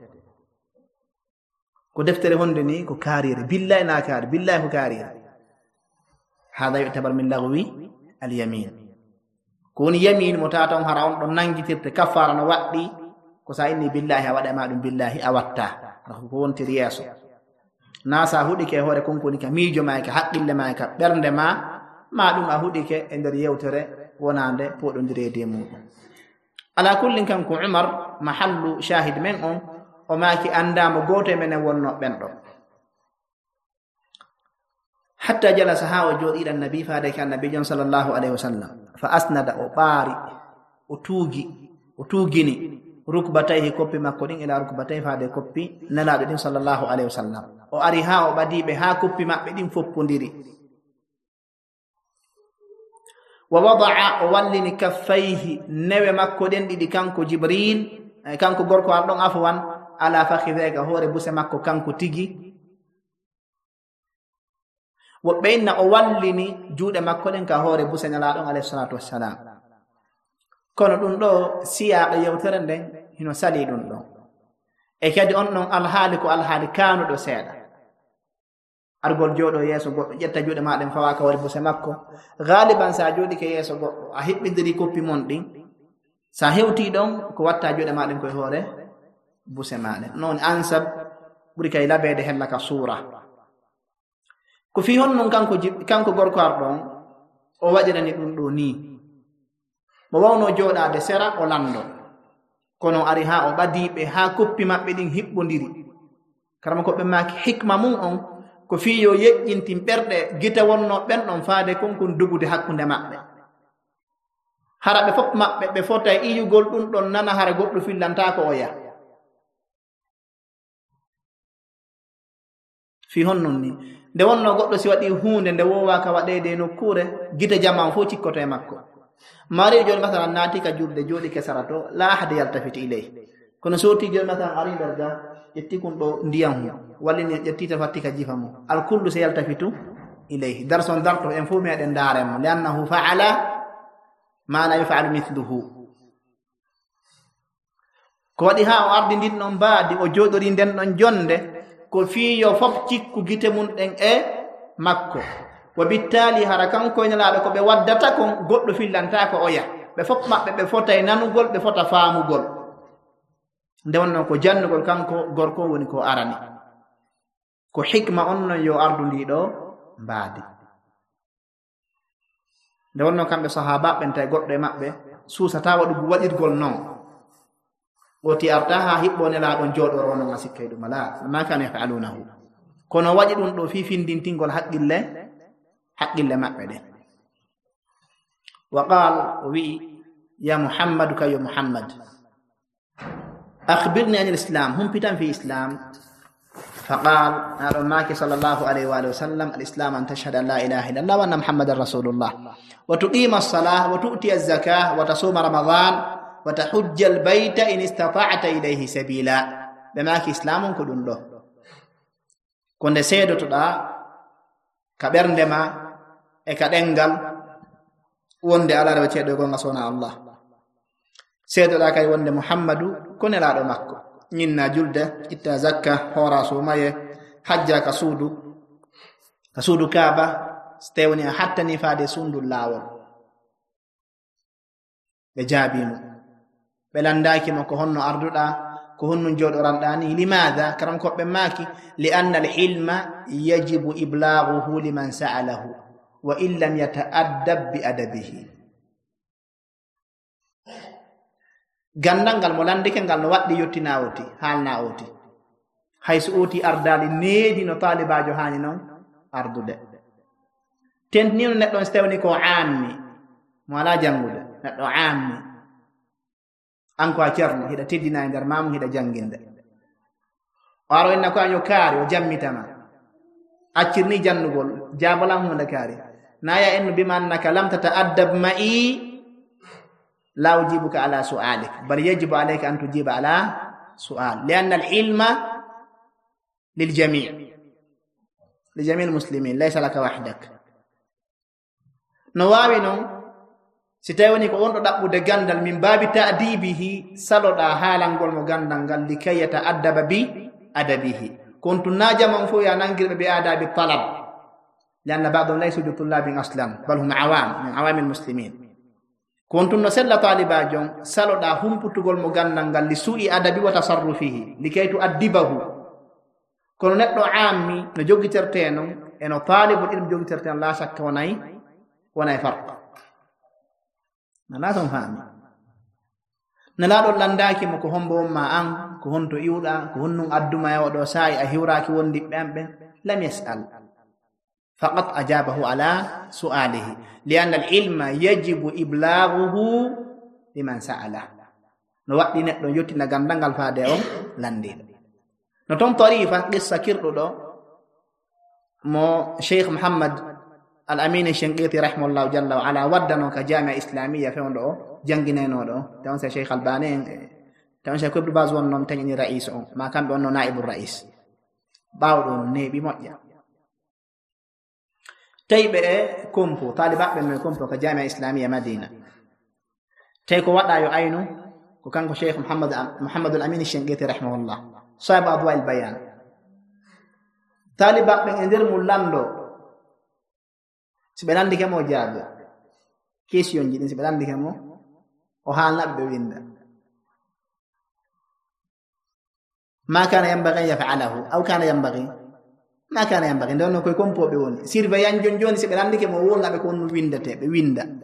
ko deftere honde ni ko kaarire billahi na kaari billahi ko kaarire hada yutabar min lagwi al yamin ko woni yamin mo tata on hara on ɗon nangitirte kaffara no waɗɗi ko sa inni billahi a waɗa ma ɗum billahi a watta ko wontiri yeeso na sa huɗike hoore konkoni ka miijo ma ka haqqille ma ka ɓernde ma ma ɗum a huɗike e nder yewtere wonande poɗodirede muɗum ala kullin kanko umar mahallu shahid men on o maaki andamo goto e menen wonno ɓen ɗo hatta jalasa ha o jooɗiɗa annabi faade ke annabi jon sallllahu alayhi wa sallam fa asnada o ɓaari o tuugi o tuugini rukbatayhi koppi makko ɗin ila rukbatayhi faade koppi nelaɗo ɗin sallllahu alayhi wa sallam o ari ha o ɓadiɓe ha koppi maɓɓe ɗin foppodiri wa wadaa o wallini kaffayhi newe makko ɗen ɗiɗi kanko jibril kanko gorko ar ɗon afwan ala fakhideka hoore buse makko kanko tigi woɓɓe inna o wallini juuɗe makko ɗen ka hoore buse nelaɗon alayhi salatu wassalam kono ɗum ɗo siyaɓe yewtere nden hino sali ɗum ɗon e kadi on ɗon alhaali ko alhaali kaanuɗo seeɗa argol jooɗo yeeso goɗɗo ƴetta juuɗe maɗen fawa ka hoore buse makko galiban sa jooɗi ke yeeso goɗɗo a hiɓɓidiri koppi mon ɗin sa hewti ɗon ko watta juuɗe maɗen koye hoore buse maɗen noon ansab ɓuri kay labeede hella ka suura ko fi hon non kanko kanko gorko arɗon o waɗirani ɗum ɗo ni mo wawno jooɗaade sera o lando kono ari ha o ɓadiiɓe ha koppi maɓɓe ɗin hiɓɓondiri karama ko ɓe maaki hikma mum on ko fi yo yeƴƴintin ɓerɗe gita wonno ɓen ɗon faade konkon dugude hakkunde maɓɓe hara ɓe fof maɓɓe ɓe fota iyugol ɗum ɗon nana hara goɗɗo fillanta ko o ya fi hon non ni nde wonno goɗɗo si waɗi hunde nde wowaka waɗede e nokkure gite jaman fof cikkoto e makko mari joni masalan naati ka julde jooɗi kesara to la ahade yaltafiti iley kono soti joni masalan ari nder ga ƴetti kun ɗo ndiyam hu wallini ƴettita fatti ka jifa mum alkullu so yaltafitu ileyhi darson darto en fof meɗen ndarenmo li annahu faala ma la yufalu mithluhu ko waɗi ha o ardi ndin ɗon mbaadi o jooɗori nden ɗon jonde ko fiyo fof cikku gite mum ɗen e makko wa bittali hara kanko e nelaaɗo ko ɓe waddata kon goɗɗo fillanta ko oya ɓe fof maɓɓe ɓe fotay nanugol ɓe fota faamugol nde wonno ko jannugol kanko gorko woni ko arani ko hikma on non yo ardu ndi ɗo mbaadi nde wonno kamɓe sahaba ɓen tawi goɗɗo e maɓɓe suusata waɗugo waɗirgol noon oti arta ha hiɓɓo nelaaɗon jooɗoro non a sikkay ɗum ala ma kanu yafalunahu kono waɗi ɗum ɗo fi findintingol haqqille haqqille maɓɓe ɗen wa qal o wi'i ya muhammadu kayo muhammad akhbirni an l'islam humpitan fi islam فقال هذا ماكي صلى الله عليه وآله وسلم الإسلام أن تشهد أن لا إله إلا الله وأن محمد رسول الله وتقيم الصلاة وتؤتي الزكاة وتصوم رمضان وتحج البيت إن استطعت إليه سبيلا بماكي إسلام كدن له كنت سيدة تدا كبرندما إكادنغل وند على ربتي دوغون صنع الله سيدة دا كاي وند محمد كن لا دو مكو ñinna julde itta zakka hora sumaye hajja ka suudu ka suudu kaaba stewni a hattani faade sundu laawol ɓe jaabimo ɓe landaki mo ko honno arduɗa ko honno jooɗoranɗani limadha karam koɓe maaki li anna alhilma yajibu iblaghuhu liman sa'alahu wa in lam yata'addab bi adabihi gandal ngal mo landike ngal no waɗɗi yettina oti haalna oti hayso oti ardali needi no taalibajo hani noon ardude tentnino neɗɗo on stewni ko ammi mo ala jangude neɗɗo ammi an ko a ceerno hiɗa teddina e nder mamu hiɗa janginde o aro inna ko año kaari o jammitama accirni jannugol jabalan hunde kaari naya enno bima annaka lam tata'addab ma'i لا أجيبك على سؤالك بل يجب عليك أن تجيب على سؤال لأن العلم للجميع لجميع المسلمين ليس لك وحدك نواوينو ستاوني كو اون دابو de gandal min babi ta'dibihi saloda halangol mo gandangal likay yata'addaba bi adabihi kuntu najama fu ya nangirbe bi adabi talab لأن بعضهم ليسوا بطلاب أصلا بل هم عوام من عوام المسلمين kontunno sella talibajon saloɗa humputugol mo gandal ngal li su'i adabi wa tasarrufihi likay tu addibahu kono neɗɗo ammi no joggiterte non e no talibul ilm joggiterte la shakka wonay wonay farq nana ton faami nelaɗon landaki mo ko hombo ma an ko honto iwɗa ko honnun adduma e oɗo saayi a hiwraki wondi ɓemɓe lam yas'al فقط أجابه على سؤاله لأن العلم يجب إبلاغه لمن سأله نوقت نحن يوتنا غندان الفادة لندي نتون طريفة قصة كيرو دو مو شيخ محمد الأمين الشنقيطي رحمه الله جل وعلا ودنو كجامعة إسلامية فين دو جنجنينو دو تونسي شيخ البانين تونسي كبر بازوان نون تنيني رئيس ما كان بأنه نائب الرئيس باودو نيبي موجة tayɓe e kompo talibaɓe men kompo ko jamia islamia madina tay ko waɗa yo aynu ko kanko cheikh mouhammad mouhammadul amin shenqiti rahimahullah sahibu adwa il bayan talibaɓe e nder mum lando si ɓe landike mo jaabe question ji ɗin si ɓe landike mo o haalnaɓe ɓe winda ما كان ينبغي أن يفعله أو كان ينبغي ما كان ينبغي لأنه يكون بوبيون سير بيان جون جون سيبران لك موول بيكون ويندا بويندا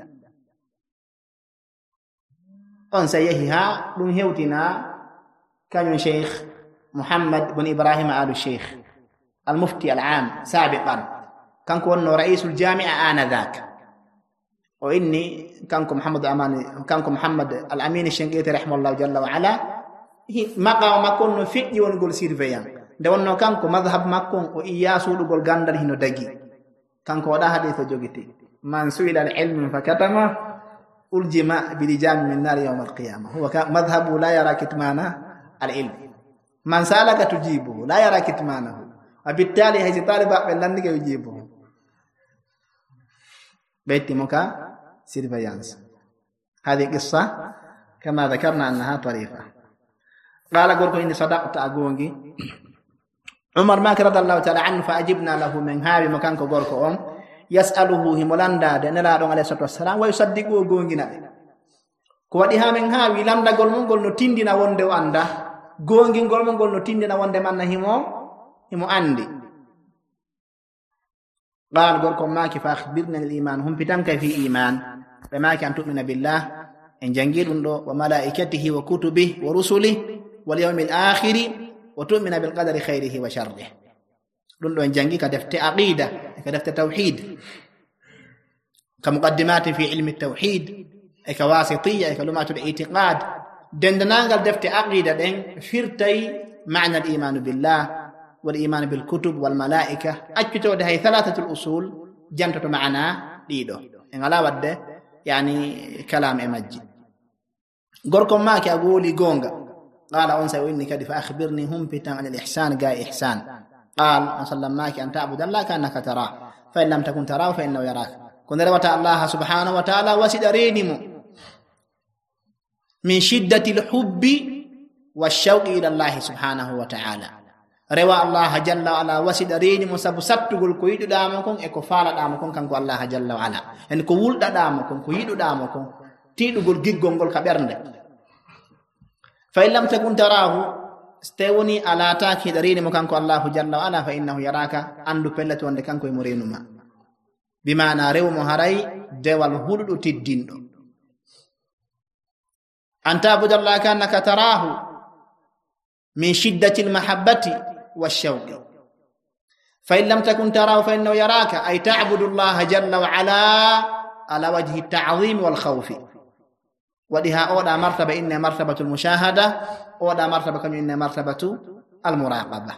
أن سيهها دون هيوتنا كان شيخ محمد بن إبراهيم آل الشيخ المفتي العام سابقا كان كون رئيس الجامعة آنذاك وإني كانكم محمد أمان كانكم محمد الأمين الشنقيطي رحمه الله جل وعلا مقا ما كون فيديو نقول سير فيان دونو كانكو مذهب ماكون وإياسو لقول غاندر هنو دقي كانكو ودا حديث جوجتي من سئل العلم فكتمه ألجم بلجام من نار يوم القيامة هو مذهب لا يرى كتمانه العلم من سألك تجيبه لا يرى كتمانه وبالتالي هذه طالبة بلندك يجيبه بيت مكا سيرفيانس هذه قصة كما ذكرنا أنها طريفة قال قولكم إني صدقت أقوني عمر ماك رضي الله تعالى عنه فأجبنا له من هذه مكان قولكم يسأله همولاندا دنلا دون عليه الصلاة والسلام ويصدقوا قوني نبي كواديها من هذه لامدا قول من قول نتندنا وندو أندا قوني قول من قول نتندنا وندو من همو همو أندي قال قولكم ماك فأخبرنا الإيمان هم بتنك في إيمان فماك أن تؤمن بالله إن جنجيل وملائكته وكتبه ورسله واليوم الآخر وتؤمن بالقدر خيره وشره لندو إن جنجي كدفت عقيدة كدفت توحيد كمقدمات في علم التوحيد كواسطية كلمات الاعتقاد دندنا قال دفت عقيدة دين فرتي معنى الإيمان بالله والإيمان بالكتب والملائكة أجبتوا هذه ثلاثة الأصول جنتوا معنا ليدو إن على ود يعني كلام إمجد قركم ماك أقولي قونغا قال أنسى وإني كدي فأخبرني هم بتان عن الإحسان قاي إحسان قال أسلم ماك أن تعبد الله كأنك تراه فإن لم تكن تراه فإنه يراك كن روت الله سبحانه وتعالى وسدرينم من شدة الحب والشوق إلى الله سبحانه وتعالى روا الله جل وعلا وسدرينم سبسطغل كويد دامكم إكو فال دامكم كنكو الله جل وعلا إن كو ولد دامكم كويد دامكم تيدغل جيغونغول كبرند فإن لم تكن تراه استوني على تاكي درين مكانكو الله جل وعلا فإنه يراك أندو بلت وند كانكو يمرينما بمعنى ريو مهاري دوال هلو تدين أن تعبد الله كأنك تراه من شدة المحبة والشوق فإن لم تكن تراه فإنه يراك أي تعبد الله جل وعلا على وجه التعظيم والخوف ودها أولا مرتبة إنها مرتبة المشاهدة أولا مرتبة كم إنها مرتبة المراقبة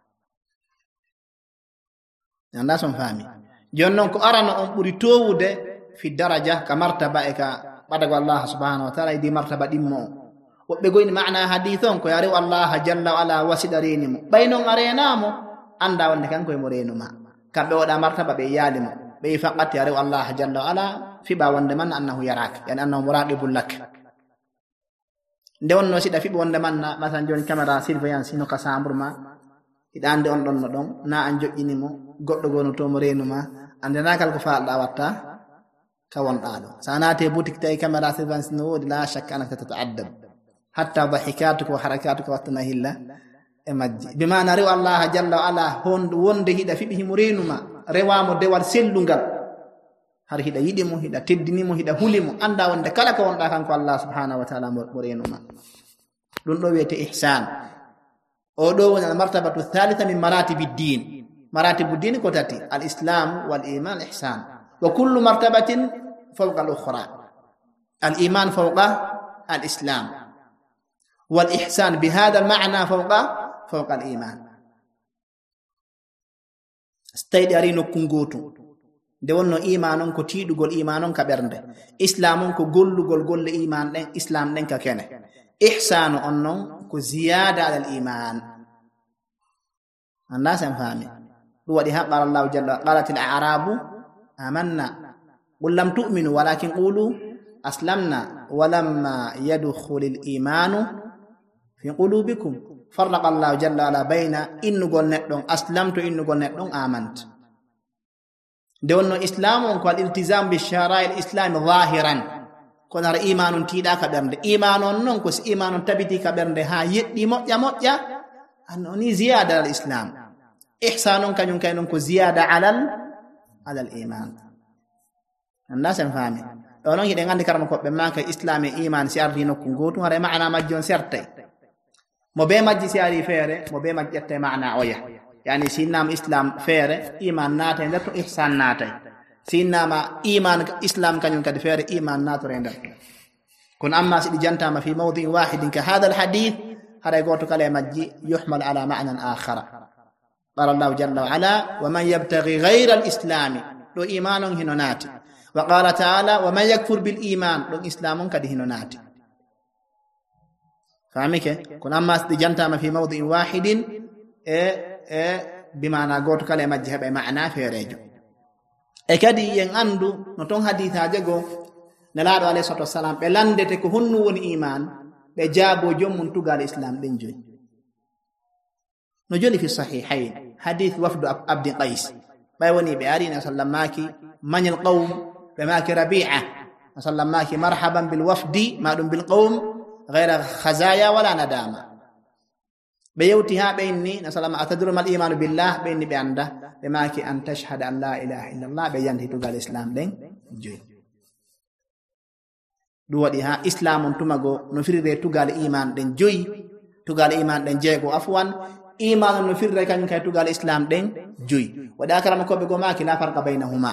الناس فاهمين جنونك أرانا أمبري توود في الدرجة كمرتبة إكا بدأ الله سبحانه وتعالى دي مرتبة دمو وبيقول معنى حديثون كو يريو الله جل وعلا وسدرينمو بينهم أرينامو أندا وندكان كو يمرينما كبه ودا مرتبة بيالمو بي فقط يريو الله جل وعلا في باوند من أنه يراك يعني أنه مراقب لك ndewon no sida fi wonde man masan joni camera surveillance no ka sambruma ida ande on don no don na an jojjini mo goddo gono to mo renuma ande nakal ko faalda watta ka wonda do sanate boutique tay camera surveillance no wodi la shakka anaka tata'addab hatta dhahikatuka wa harakatuka watna hilla e majji bima na rew Allah jalla wa ala honde wonde hida fi bi mo renuma rewamo dewal sellungal har hida yidi mo hida teddini mo hida hulimo anda wonde kala ko wonda kanko Allah subhanahu wa ta'ala mo renuma dun do wete ihsan o do wona martabatu thalitha min maratibid din maratibud din ko tati al islam wal iman ihsan wa kullu martabatin fawqa al ukhra al iman fawqa al islam wal ihsan bihadha al ma'na fawqa fawqa al iman staydi arino kungoto de wonno imanon ko tiidugol imanon ka bernde islamon ko gollugol golle iman den islam den ka kene ihsanu onnon ko ziyada al iman anda sam fami wadi ha qala Allah jalla qalat al a'rabu amanna qul lam tu'minu walakin qulu aslamna walamma yadkhul al iman fi qulubikum farraqa Allah jalla ala bayna innugol neddon aslamtu innugol neddon amant de wonno islam on ko al iltizam bi shara'i al islam zahiran ko nar imanun tiida ka bernde imanon non ko si imanon tabiti ka bernde ha yeddi moƴƴa moƴƴa أنني زيادة على الإسلام إحسان كان يمكن زيادة على على الإيمان الناس فاهمين أنا يدعي عندي كرم كوب بماك إسلام إيمان سيارتينو كنغوتو هذا معنى مجون سيرتي مبين مجي سياري فيره مبين مجي تي معنى أويا يعني سينام إسلام فيره إيمان ناتي ندرتو إحسان ناتي سينام إيمان إسلام كان يمكن فيره إيمان ناتو ندرتو كن أما سيدي جنتام في موضع واحد كهذا الحديث هذا يقول كلمة مجي يحمل على معنى آخر قال الله جل وعلا ومن يبتغي غير الإسلام لو إيمان هنوناتي وقال تعالى ومن يكفر بالإيمان لو إسلام كده هنوناتي فهمك كن أما سيدي جنتام في موضع واحد إيه إيه بمعنى قول كلمة مجي بمعنى في رجو إكادي ينعندو نتون حديث أجاقو نلادو عليه الصلاة والسلام بلندت كهنو والإيمان بجابو جم تقال الإسلام بنجوي نجولي في الصحيحين حديث وفد عبد قيس بايوني بأرينا صلى ماكي من القوم بماكي ربيعة صلى ماكي مرحبا بالوفد ما دم بالقوم غير خزايا ولا ندامة بيوتها بيني نصلى ما أتدر ما الإيمان بالله بيني بأنده بماكي أن تشهد أن لا إله إلا الله بيانتي تقال الإسلام بنجوي duwadiha islam tumago no firre tugal iman den joyi tugal iman den jeego afwan iman no firre kan kay tugal islam den joyi wada karama ko be go maki la farqa bainahuma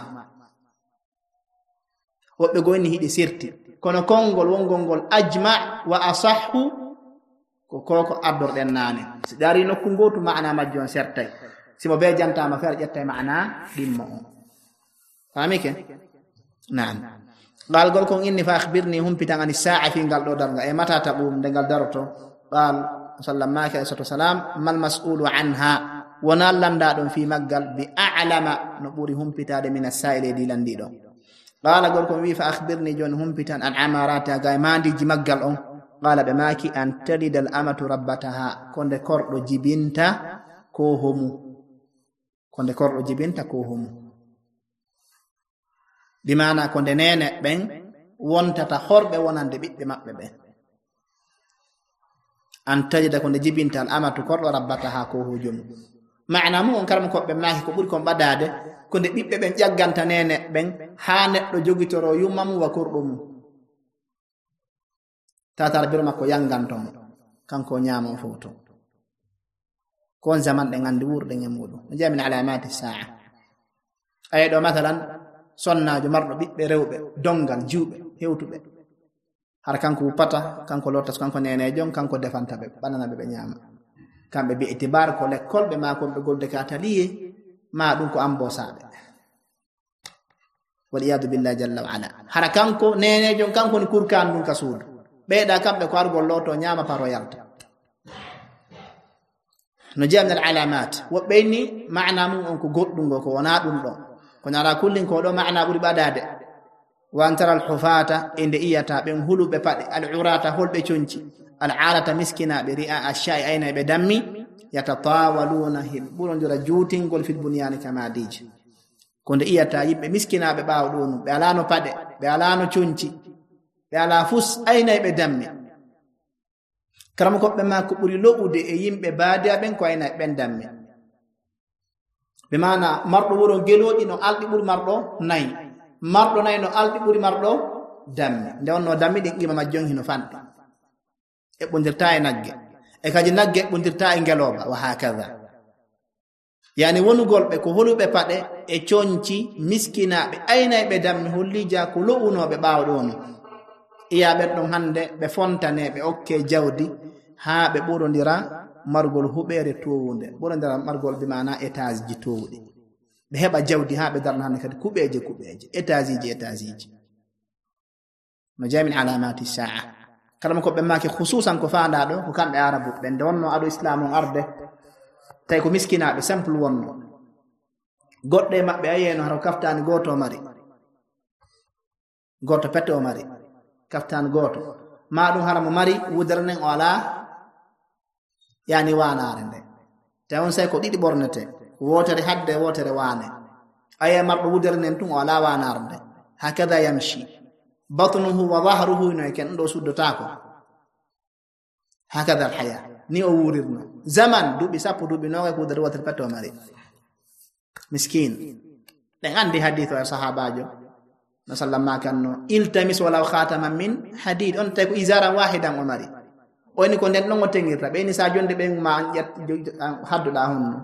wobbe go ni hidi sirti kono kongol wongol ajma wa asahhu ko koko addor den nane si dari no kungotu maana majjon sertay simo be janta ma fer jetta maana dimmo famike na'am قال قولكم إني فأخبرني هم بتاع عن الساعة في قال دارنا إيه متى تقوم دقال دارته قال صلى الله عليه وسلم ما المسؤول عنها ونالم دادون في مقال بأعلم نبوري هم بتاع من السائل دي لنديدو قال قولكم إني فأخبرني جون هم بتاع عن عمارات قايمان دي جمقال أم قال بماكي أن تلد الأمة ربتها كون دكور جبنتا كوهم كون دكور جبنتا كوهم bimana ko nene ben wontata horbe wonande bibbe mabbe ben an tajida ko jibintal amatu kordo rabbata ha ko hujum maana mu on karam ko be maaki ko buri ko badade ko de bibbe ben jagganta nene ben ha neddo jogitoro yumamu wa kordum tatar bir makko yanganton kanko nyaamo foto kon zaman de ngandi wurde nyamudo jamin alamati saa ay do masalan sonnaajo mardo bibbe rewbe dongal juube hewtube har kanko upata kanko lotas kanko nenejo kanko defanta be banana be nyaama kambe bi itibar ko lekkol be ma ko be golde kataliye ma dum ko ambosabe wal iyad billahi jalla wa ala har kanko nenejo kanko ni kurkan dum kasud beeda kambe ko argol loto nyaama paro yalta no jamna al alamat wo beyni maana mum on ko goddungo ko wana dum do konara kullin ko do maana buri badade wa antara al hufata inde iyata ben hulube pade al urata holbe chonci al alata miskina be ri'a ashai aina be dammi yatatawaluna hil bulondira jutingol fil bunyan kama diji konde iyata yibbe miskina be baaw do be alano pade be alano chonci be ala fus aina be dammi karam ko be ma ko buri lobude e yimbe baadiya ben ko aina ben dammi bimana mardo wuro gelodi no aldi buri mardo nay mardo nay no aldi buri mardo dammi nde onno dammi de qima majjon hino fande e bondirta e nagge e kaji nagge bondirta e ngeloba wa hakaza yani wonugol be ko holube pade e chonci miskinabe ayna be dammi hollija ko lowuno be baawdo on iya be don hande be fontane be okke jawdi ha be borondira margol hubere towunde borondira margol bi mana étage ji towde be heba jawdi ha be darna hande kadi kubeje kubeje étage ji étage ji majamin alamati saa kala ko be make khususan ko faanda do ko kambe arabu be donno ado islam on arde tay ko miskina be simple wonno godde mabbe ayeno haro kaftani goto mari goto pette o mari kaftan goto ma dum haramo mari wudarnen wala yani wanare nde tawon say ko didi bornete wotere hadde wotere wane aye mardo wudarnen tun wala wanarde hakada yamshi batnuhu wa dhahruhu no ken do suddota ko hakada al haya ni o wurirno zaman duuɓi sappo duuɓi noga kudere wotere pette o mari miskin ɗen andi hadith o sahabajo no sallam ma kanno iltamis walaw khataman min hadid on tawi ko isaran wahidan o mari oyni ko nden ɗon o tengirta ɓeyni sa jonde ɓen ma hadduɗa honno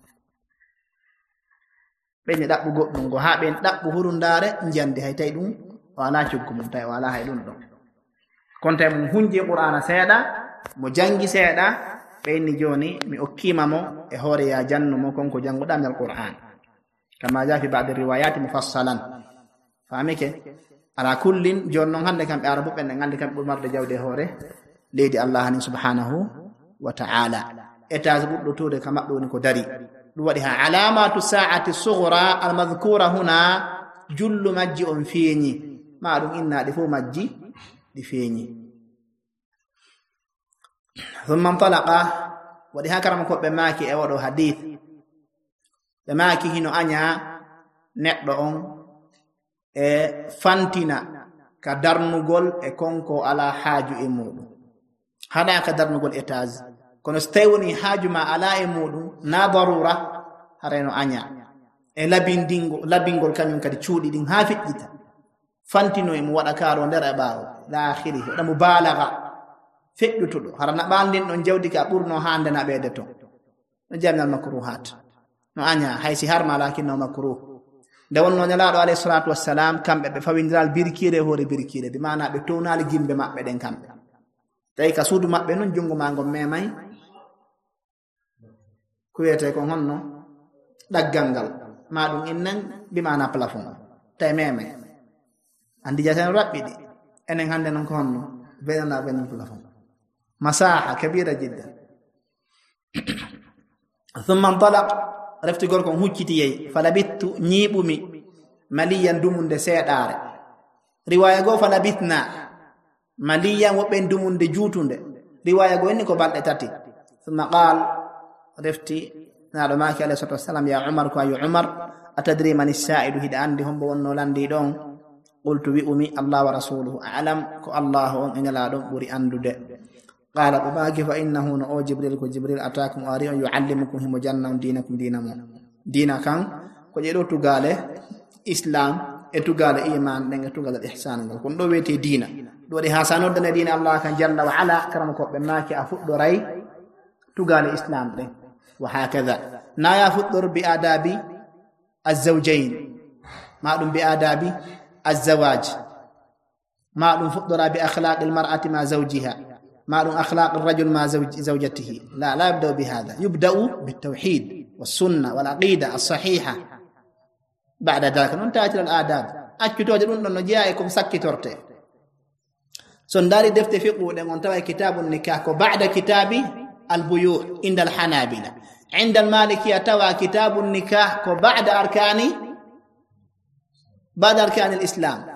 ɓeyni ɗaɓɓu goɗɗum go ha ɓen ɗaɓɓu hurundare jandi hay tawi ɗum o ala coggu mum tawi o ala hay ɗum ɗon kono tawi mum hunji qur'ana seeɗa mo jangi seeɗa ɓeyni joni mi okkima mo e hoore ya jannu mo konko janguɗa min alqur'an kama ja fi ba'd riwayati mufassalan famike ala kullin joni noon hande kamɓe arabu ɓen ɗen andi kamɓe ɓuri marde jawde hoore leydi allah ni subhanahu wa ta'ala étage ɓurɗo tuude ka maɓɓe woni ko dari ɗum waɗi ha alamatu sa'ati sughra almadhkura huna jullu majji on feeñi ma ɗum innaɗi fof majji ɗi feeñi thumma intalaqa waɗi ha karama koɓe maaki e oɗo hadith ɓe maaki hino aña neɗɗo on e fantina ka darnugol e konko ala haaju e muɗum haɗa ka darnugol étage kono so tawi woni haaju ma ala e muɗum na darura hareno aña e labindingo labingol kañum kadi cuuɗi ɗin ha fiƴƴita fantino e mo waɗa kaaro nder e ɓaawo lahiri waɗa mo baalaga feƴƴutuɗo hara na ɓaldin ɗon jawdi ka ɓurno hande na ɓeede to no jamnal makruhat no aña haysi har ma lakinno makruh nde wonno nelaɗo alayhi salatu wassalam kamɓe ɓe fawindiral birkire e hoore birkire bi mana ɓe townali gimbe maɓɓe ɗen kamɓe tawi ka suudu maɓɓe noon jungo ma ngon memay ko wiyete ko honno ɗaggal ngal ma ɗum innen bimana plafond tawi memay andi jaten raɓɓiɗi enen hande noon ko honno venana venen plafond masaha kabira jidda thumma intalaq refti gorko hucciti yeyi falabittu ñiiɓumi maliyan dumunde seeɗaare riwaya goo falabitna maliyan woɓɓen dumunde juutunde riwaya goo inni ko balɗe tati thumma qal refti naɗo maki alayhi salatu wassalam ya umar ko ayo umar atadri man issaidu hiɗa andi hombo wonno landi ɗon qultu wi'umi allah wa rasuluhu alam ko allah on e nelaɗon ɓuri andude qala ɓe maki fa innahu no o jibril ko jibril atakum o ari on yuallimukum himo janna on dinakum dina mo dina kan ko ƴeɗo tugale islam e tugale iman ɗen e tugale ihsan ngal kono ɗo wiyete dina ɗo waɗi ha sa noddane dina allah kan jalla wa ala karama koɓe maki a fuɗɗoray tugale islam ɗen wa hakada naya fuɗɗor bi adabi azawjain ma ɗum bi adabi azawaj ma ɗum fuɗɗora bi akhlaqi almar'ati ma zawjiha ما دون أخلاق الرجل مع زوج زوجته لا لا يبدأ بهذا يبدأ بالتوحيد والسنة والعقيدة الصحيحة بعد ذلك ننتهي إلى الآداب أكتو جلون نجيائكم سكي تورتي سنداري دفت فقه لنتوى كتاب النكاح وبعد كتاب البيوع عند الحنابلة عند المالكية توى كتاب النكاح وبعد أركان بعد أركان الإسلام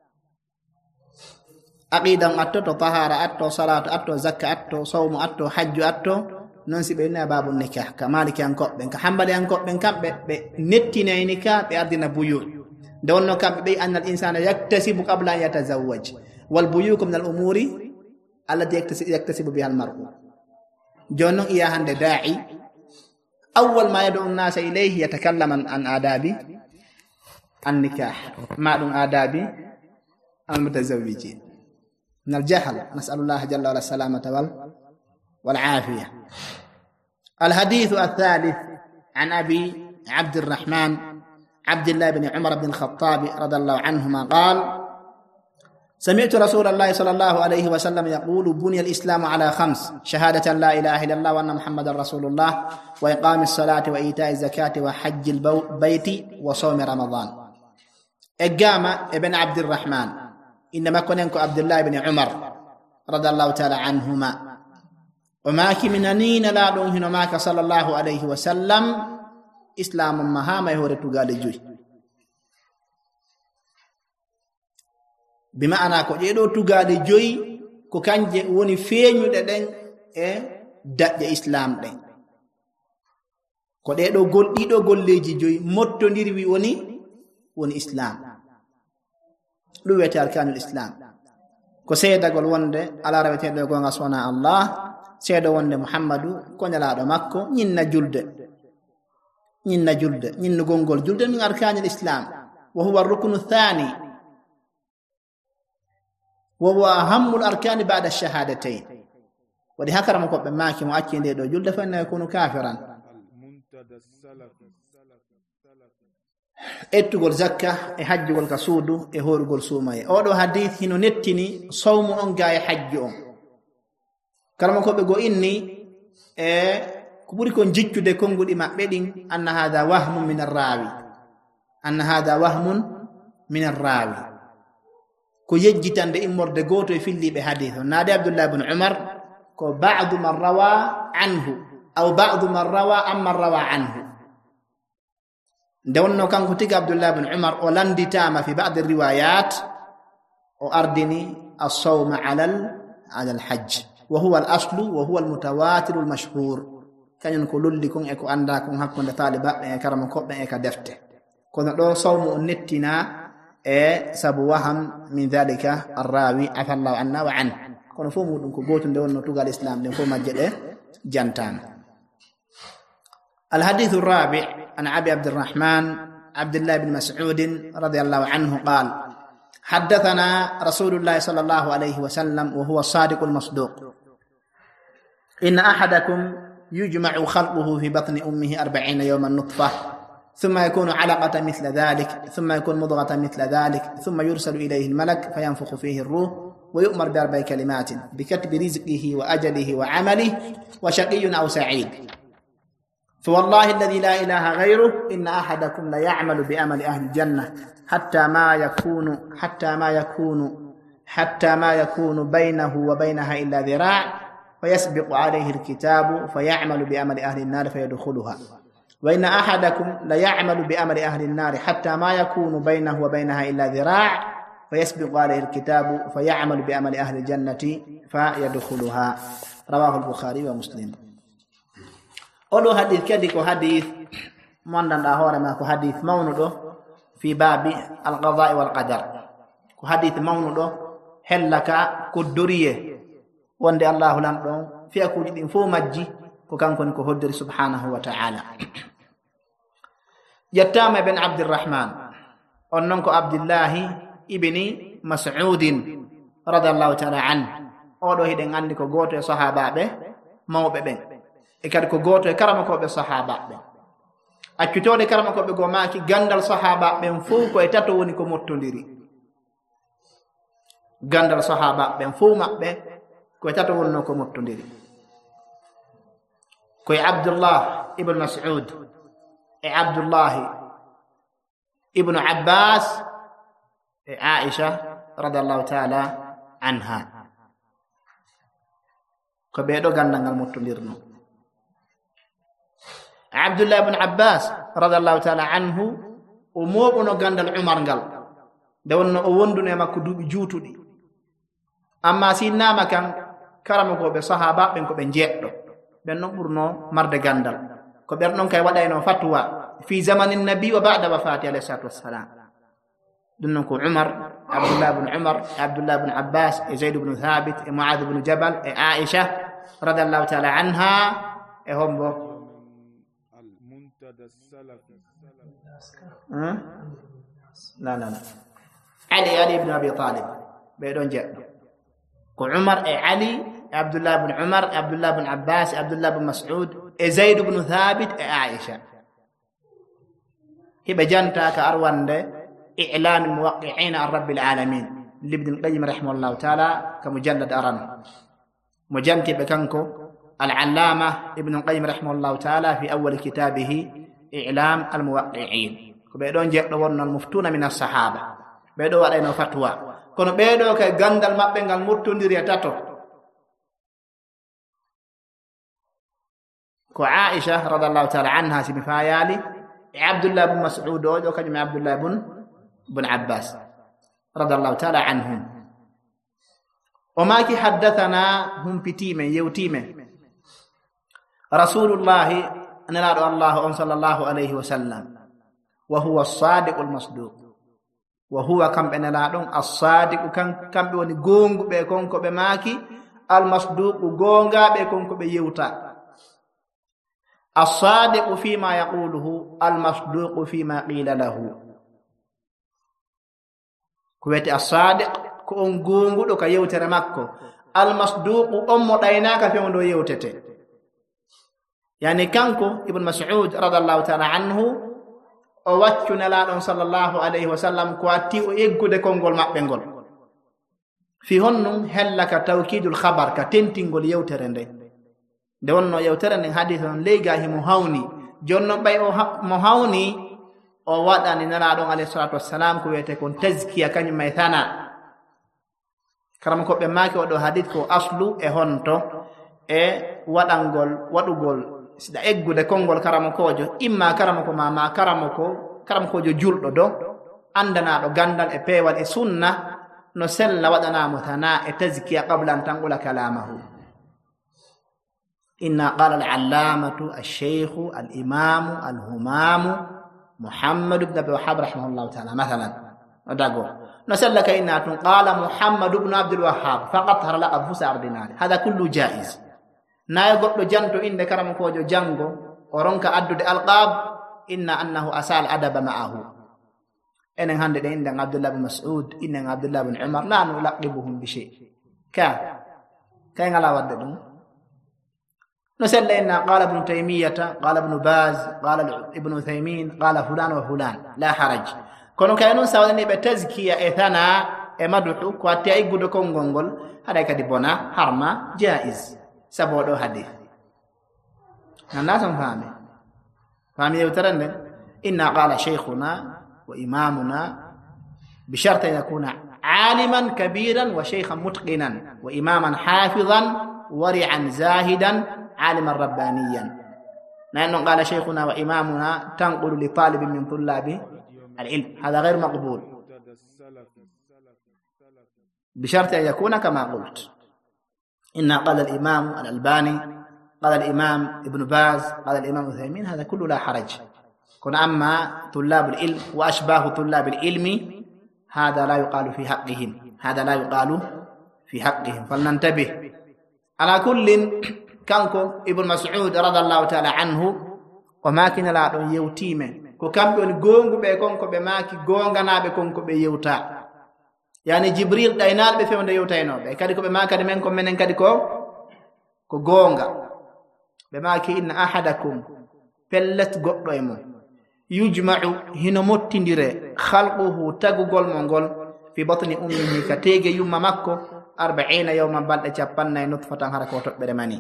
عقيدة أتو طهارة أتو صلاة أتو زكاة أتو صوم أتو حج أتو ننسي بيننا باب النكاح كمالك ينكو بين كحنبل ينكو بين كم بنتنا نكاح بأرضنا بيوع دون كم بي أن الإنسان يكتسب قبل أن يتزوج والبيوع من الأمور التي يكتسب, يكتسب بها المرء جون إياه عند داعي أول ما يدعو الناس إليه يتكلم عن آداب النكاح ما دون آداب المتزوجين من الجهل نسأل الله جل وعلا السلامة والعافية. الحديث الثالث عن أبي عبد الرحمن عبد الله بن عمر بن الخطاب رضي الله عنهما قال سمعت رسول الله صلى الله عليه وسلم يقول بني الإسلام على خمس شهادة لا إله إلا الله وأن محمد رسول الله وإقام الصلاة وإيتاء الزكاة وحج البيت وصوم رمضان. إقامة ابن عبد الرحمن إنما كننكو عبد الله بن عمر رضي الله تعالى عنهما وماك من نين لا دون ماك صلى الله عليه وسلم إسلام مهام يهور تقال جوي بمعنى كو جيدو تقال جوي كو كان وني فينيو دين e daƴƴe islam ɗen ko ɗeɗo gol ɗiɗo golleji joyi mottodiri wi woni woni islam ɗum wiyete arkanul islam ko seedagol wonde ala raweteɗo gonga sona allah seedo wonde muhammadu ko nyalaado makko nyinna julde nyinna julde nyinnu gongol julde min arkaanil islam wa huwa ar-ruknu ath-thani wa huwa ahammul arkani ba'da ash-shahadatayn wadi hakaram ko be maaki mo acci nde do julde fa na yakunu kafiran ettugol zakka e hajjugol ka suudu e horugol suumaye o do hadith hino nettini sawmu on gaay hajju on kalama ko be go inni e ko buri ko jiccude kongudi mabbe din anna hada wahmun min ar-rawi anna hada wahmun min ar-rawi ko yejjitande immorde goto e fillibe hadith naade abdullah ibn umar ko ba'du man rawa anhu aw ba'du man rawa amma rawa anhu ndewno kanko tiga abdullah ibn umar o landitama fi ba'd ar-riwayat o ardini as-sawm 'ala al-'ala al-hajj wa huwa al-aslu wa huwa al-mutawatir al-mashhur kanyon ko lolli kon e ko anda kon hakkunde taliba e karama kobbe e ka defte kono do sawmu on nettina e sabu waham min dhalika ar-rawi afallahu anna wa an kono fo mudum ko goto nde wonno tugal islam den fo majje de jantama الحديث الرابع عن أبي عبد الرحمن عبد الله بن مسعود رضي الله عنه قال حدثنا رسول الله صلى الله عليه وسلم وهو الصادق المصدوق إن أحدكم يجمع خلقه في بطن أمه أربعين يوما نطفة ثم يكون علقة مثل ذلك ثم يكون مضغة مثل ذلك ثم يرسل إليه الملك فينفخ فيه الروح ويؤمر بأربع كلمات بكتب رزقه وأجله وعمله وشقي أو سعيد فوالله الذي لا إله غيره إن أحدكم لا يعمل بأمل أهل الجنة حتى ما يكون حتى ما يكون حتى ما يكون بينه وبينها إلا ذراع فيسبق عليه الكتاب فيعمل بأمل أهل النار فيدخلها وإن أحدكم لا يعمل بأمل أهل النار حتى ما يكون بينه وبينها إلا ذراع فيسبق عليه الكتاب فيعمل بأمل أهل الجنة فيدخلها رواه البخاري ومسلم أولو حديث كدي كو حديث ماندان دا هورا ما كو حديث مونودو في باب القضاء والقدر كو حديث مونودو هلكا كو دوريه وندي الله لام دون في اكو دين فو ماجي كو كانكون كو هودري سبحانه وتعالى يتام بن عبد الرحمن وننكو عبد الله ابن مسعود رضي الله تعالى عنه اودو هيدن اندي كو غوتو صحابه be mawbe ben e kadi ko goto e karama ko be sahaba be accutode karama ko be go maaki gandal sahaba be fu ko e tato woni ko mottondiri gandal sahaba be fu mabbe ko e tato wonno ko mottondiri ko e abdullah ibn mas'ud e abdullah ibn abbas e aisha radhiyallahu ta'ala anha ko be do gandangal mottondirno Abdullah ibn Abbas radhiyallahu ta'ala anhu o mobono gandal Umar ngal de wonno o wondune makko duubi juutudi amma sinnama kan karama ko be sahaba ben ko be jeddo ben non burno marde gandal ko ber non kay wadayno fatwa fi zamanin nabi wa ba'da wafati alayhi salatu wassalam dunno ko Umar Abdullah ibn Umar Abdullah ibn Abbas e Zaid ibn Thabit e Mu'adh ibn Jabal e Aisha radhiyallahu ta'ala anha e hombo لا لا لا علي علي بن ابي طالب بيدون جاء عمر اي علي عبد الله بن عمر عبد الله بن عباس عبد الله بن مسعود اي زيد بن ثابت اي عائشه هي بجانتا كاروند اعلام الموقعين عن رب العالمين لابن القيم رحمه الله تعالى كمجلد ارن مجنتي بكنكو العلامه ابن القيم رحمه الله تعالى في اول كتابه إعلام الموقعين كبيدون جيكدو wonnal muftuna min as-sahaba bedo wadayno fatwa kono bedo kay gandal mabbe ngal muttondiri tato ko Aisha radhiyallahu ta'ala anha sibi fayali e Abdullah ibn Mas'ud o kanyum Abdullah ibn ibn Abbas radhiyallahu ta'ala anhum o maki haddathana hum pitime yewtime Rasulullah نرى الله صلى الله عليه وسلم وهو الصادق المصدوق وهو كم بنلادون الصادق كم كم بوني غونغ بي كونكو بي ماكي almasduqu gongaɓe konko ɓe yewta assadiqu fima yaquluhu almasduqu fima qila lahu ko wiyete assadiq ko on gonguɗo ka yewtere makko almasduqu on mo ɗaynaka fewndo yewtete yani kanko ibn mas'ud radiyallahu ta'ala anhu o waccu nelaɗon sallallahu alayhi wa sallam ko atti o eggude konngol maɓɓe ngol fi honnum hellaka tawkidul khabar ka tentingol yewtere nde nde wonno yewtere nden hadith on leygahi mo hawni jonnon ɓay o mo hawni o waɗani nelaɗon alayhi salatu wassalam ko wiyete kon tazkiya kañum may thana karam ko ɓe maaki oɗo hadith ko aslu e honto e waɗangol waɗugol siɗa eggude konngol karamo kojo imma karamo ko mama karamo ko karamo kojo julɗo do andanaɗo gandal e peewal e sunna no sella waɗanamo tana e tazkiya qabla an tanqula kalamahu inna qala al-allamatu al-shaykhu al-imamu al-humamu muhammad ibn abi wahhab rahimahullahu ta'ala mathalan adago no sella ka inna tun qala muhammad ibn abdul wahhab faqat har laqab fusa ordinary hada kullu jaiz nayo goɗɗo janto inde karama kojo jango o ronka addude alqab inna annahu asal adaba ma'ahu enen hande de inde abdullah ibn mas'ud inde abdullah ibn umar la nulaqibuhum bi shay ka kay ngala wadde dum no sella inna qala ibn taymiyah qala ibn baz qala ibn uthaymin qala fulan wa fulan la haraj kono kay non sawani be tazkiya e thana e maduhu ko atti ay gudo kongol hada kadi bona harma jaiz saboɗo hadith nanda son faami faami yewtere nden inna qala shaykhuna wa imamuna bishart an yakuna aliman kabiran wa shaykhan mutqinan wa imaman hafizan wari'an zahidan aliman rabbaniyan nanno qala shaykhuna wa imamuna tanqulu li talibin min tullabi al-ilm hada ghayr maqbul bishart an yakuna kama qult إن قال الإمام الألباني قال الإمام ابن باز قال الإمام عثيمين هذا كله لا حرج كن أما طلاب العلم وأشباه طلاب العلم هذا لا يقال في حقهم هذا لا يقال في حقهم فلننتبه على كل كانكو ابن مسعود رضي الله تعالى عنه وما كان لا يوتيمه ko kamɓe woni gongu ɓe konko ɓe maaki gonganaɓe konko ɓe yewta yani jibril ɗaynaɗo ɓe fewde yewtaynoɓe kadi ko ɓe maakade men ko menen kadi ko ko goonga ɓe maaki inna ahadakum pellet goɗɗo e mum yujma'u hino mottindire khalquhu tagugol mo ngol fi batni ummihi ka teege yumma makko arba'ina yawman balɗe capannay nutfatan hara ko toɓɓere mani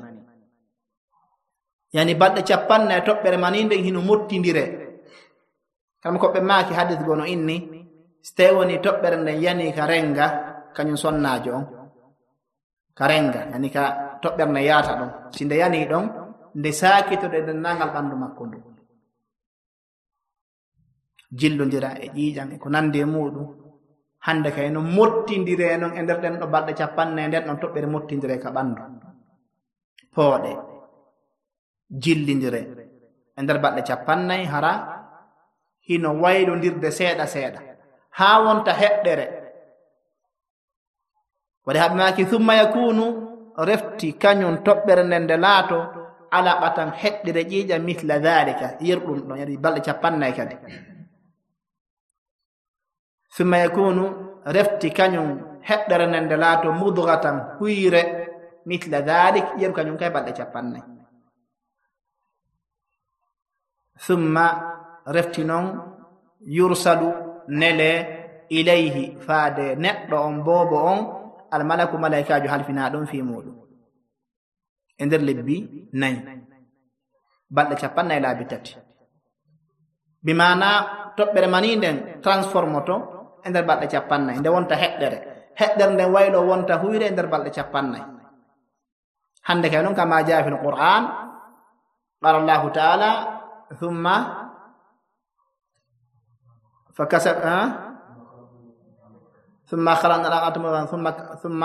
yani balɗe capannay toɓɓere mani nden hino mottindire kam ko ɓe maaki hadith gono inni ste woni toɓɓere nden yani ka renga kañum sonnajo on ka renga yani ka toɓɓere nde yaata ɗon si nde yani ɗon nde saakitode nde nangal ɓanndu makko ndu jillodira e ƴiiƴam e ko nandi e muɗum hande kay no mottindire noon e nder ɗen ɗo balɗe capanne e nden ɗon toɓɓere mottindire ka ɓanndu pooɗe jillidire e nder balɗe capannay hara hino waylondirde seeɗa seeɗa haa wonta heɓɗere waɗi haɓe maaki thumma yakunu refti kañum toɓɓere nden nde laato alaɓatan heɗɗire ƴiiƴa mithla dhalika yerɗum ɗon yadi balɗe capannay kadi thumma yakunu refti kañum heɗɗere nden nde laato mudghatan huyre mithla dhalik yeru kañum kay balɗe capannay thumma refti noon yursalu nele ilayhi faade neɗɗo on boobo on almalaku malaikajo halfina ɗon fi muɗum e nder lebbi nayi balɗe capannay laabi tati bimana toɓɓere mani nden transformoto e nder balɗe capannay nde wonta heɗɗere heɗɗere nden waylo wonta huyre e nder balɗe capannay hande kay noon kama jaa fil qur'an qala allahu taala thumma fakasab ثم خلقنا الأرض ثم ثم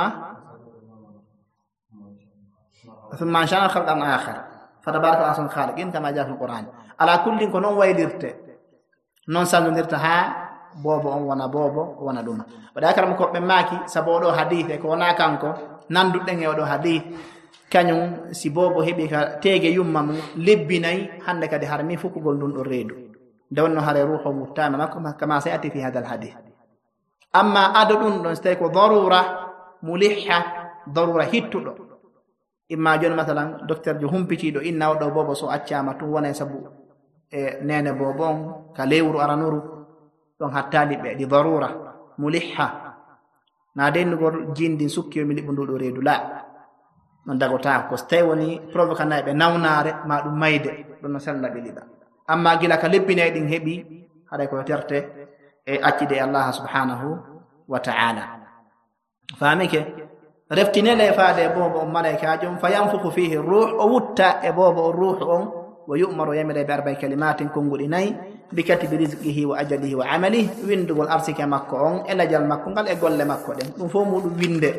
ثم أنشأنا خلقا آخر فتبارك الله أحسن الخالقين كما جاء في القرآن على كل كنون ويلرت non sallondirta ha bobo on wona bobo wona ɗum waɗa karam koɓɓe maaki saboɗo hadith e ko wona kanko nanduɗen e oɗo hadith kañum si bobo heɓi ka tege yumma mum lebbinayi hande kadi harmi fukugol ndun ɗo reedu nde wonno hare ruho muttama makko kama sayati fi hada al hadith. amma ado ɗum ɗon so tawi ko darura mulihha darura hittuɗo imma joni masalan docteur jo humpitiɗo inna oɗo bobo so accama tum wona sabu e nene bobo on ka lewru aranuru ɗon hattali ɓe ɗi darura mulihha na dennugol jindi sukki mi liɓu nduɗo reedu la non dagotako ko so tawi woni provoquanayi ɓe nawnare ma ɗum mayde ɗon no sella ɓe liɓa. amma gila ka lebbinayi ɗin heeɓi haɗay koye terte e accide e allah subhanahu wa ta'ala. famike reftinele faade e bobo on malaikajum fa yanfuku fihi ruh o wutta e bobo on ruh on wa yu'maru yamire bi arba'i kalimatin konguɗi nayi bi katibi rizqihi wa ajalihi wa amalihi windugol arsike makko on e lajal makko ngal e golle makko ɗen ɗum fof muɗum winde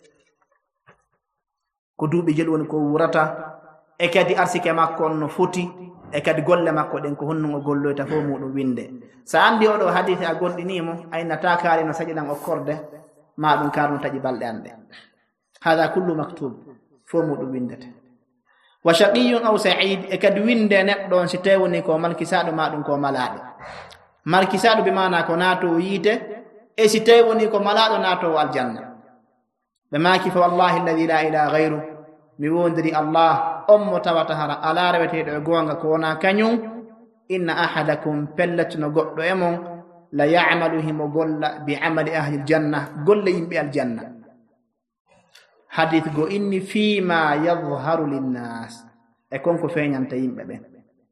ko duuɓi jeɗi woni ko wurata e kadi arsike makko on no foti e kadi golle makko ɗen ko honno o golloyta fof muɗum winde. sa andi oɗo hadith a gonɗinimo aynata kaari no saƴiɗan okkorde ma ɗum karno taƴi balɗe anɗe hada kullu maktub fof muɗum windete. wa shaqiyun aw sa'id e kadi winde neɗɗo on si tawi woni ko malkisaɗo ma ɗum ko malaɗo malkisaɗo be mana ko natowo yiite e si tawi woni ko malaɗo natowo aljanna ɓe maki fa wallahi alladi la ilaha gayru mi wondiri allah on mo tawata hara ala reweteɗo e gonga ko wona kañum inna ahadakum pelletno goɗɗo e mon la ya'malu himo golla bi amali ahli aljanna golle yimɓe aljanna hadith go inni fima yadhharu linnas e konko feñanta yimɓe ɓen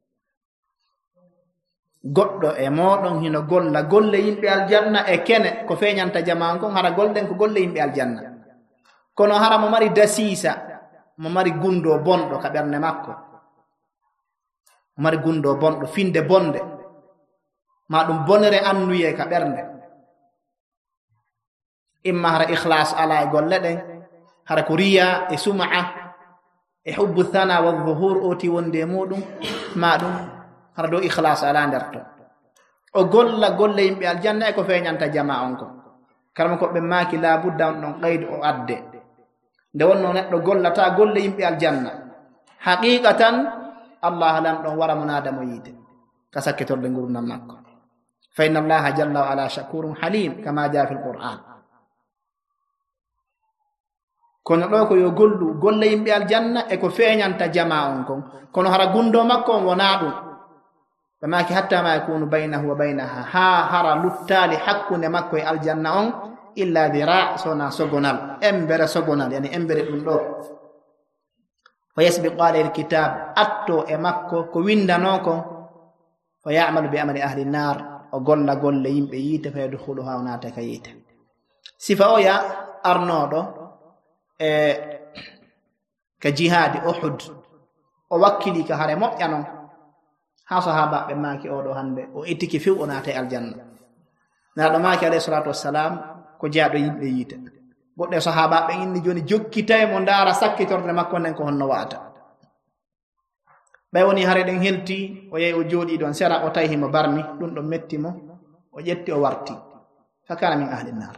goɗɗo e moɗon hino golla golle yimɓe aljanna e kene ko feñanta jaman kon hara golden ko golle yimɓe aljanna kono hara mo mari dasisa mo mari gundo bonɗo ka ɓernde makko mo mari gundo bonɗo finde bonde ma ɗum bonere annuye ka ɓernde imma hara ikhlas ala e golle ɗen hara ko riya e suma'a e hubbu thana wa dhuhur oti wonde muɗum ma ɗum hara do ikhlas ala nder to o golla golle yimɓe aljanna e ko feñanta jama on ko karma ko ɓe maki la budda on ɗon qaydu o adde nde wonno neɗɗo gollata golle yimɓe aljanna haqiqatan allah lam ɗon wara mo naada mo yiide ka sakkitorde ngurdam makko fa inna allaha jalla wa ala shakurun halim kama jaa fi lqur'an. kono ɗo ko yo gollu golle yimɓe aljanna e ko feñanta jama on kon kono hara gundo makko on wona ɗum ɓe maki hatta ma yakunu baynahu wa baynaha ha hara luttali hakkunde makko e aljanna on illa dira sona sogonal embere sogonal yani embere ɗum ɗo fa yasbiqu alayhi alkitab atto e makko ko windano kon fa ya'malu bi amali ahli nar o golla golle yimɓe yiite fa yadkhuluha o naata ka yiite. sifa o ya arnoɗo e ka jihadi uhud o wakkili ka hare moƴƴa non ha sahabaɓe maki oɗo hande o ittiki few o naata e aljanna naɗo maki alayhi salatu wassalam ko jaaɗo yimɓe yiite goɗɗo sahabaɓe inni joni jokkitae mo ndaara sakkitorde makko nden ko honno wa'ata ɓay woni hare ɗen helti o yehi o jooɗi ɗon sera o tawi himo barmi ɗum ɗon metti mo o ƴetti o warti fa kana min ahli nnar.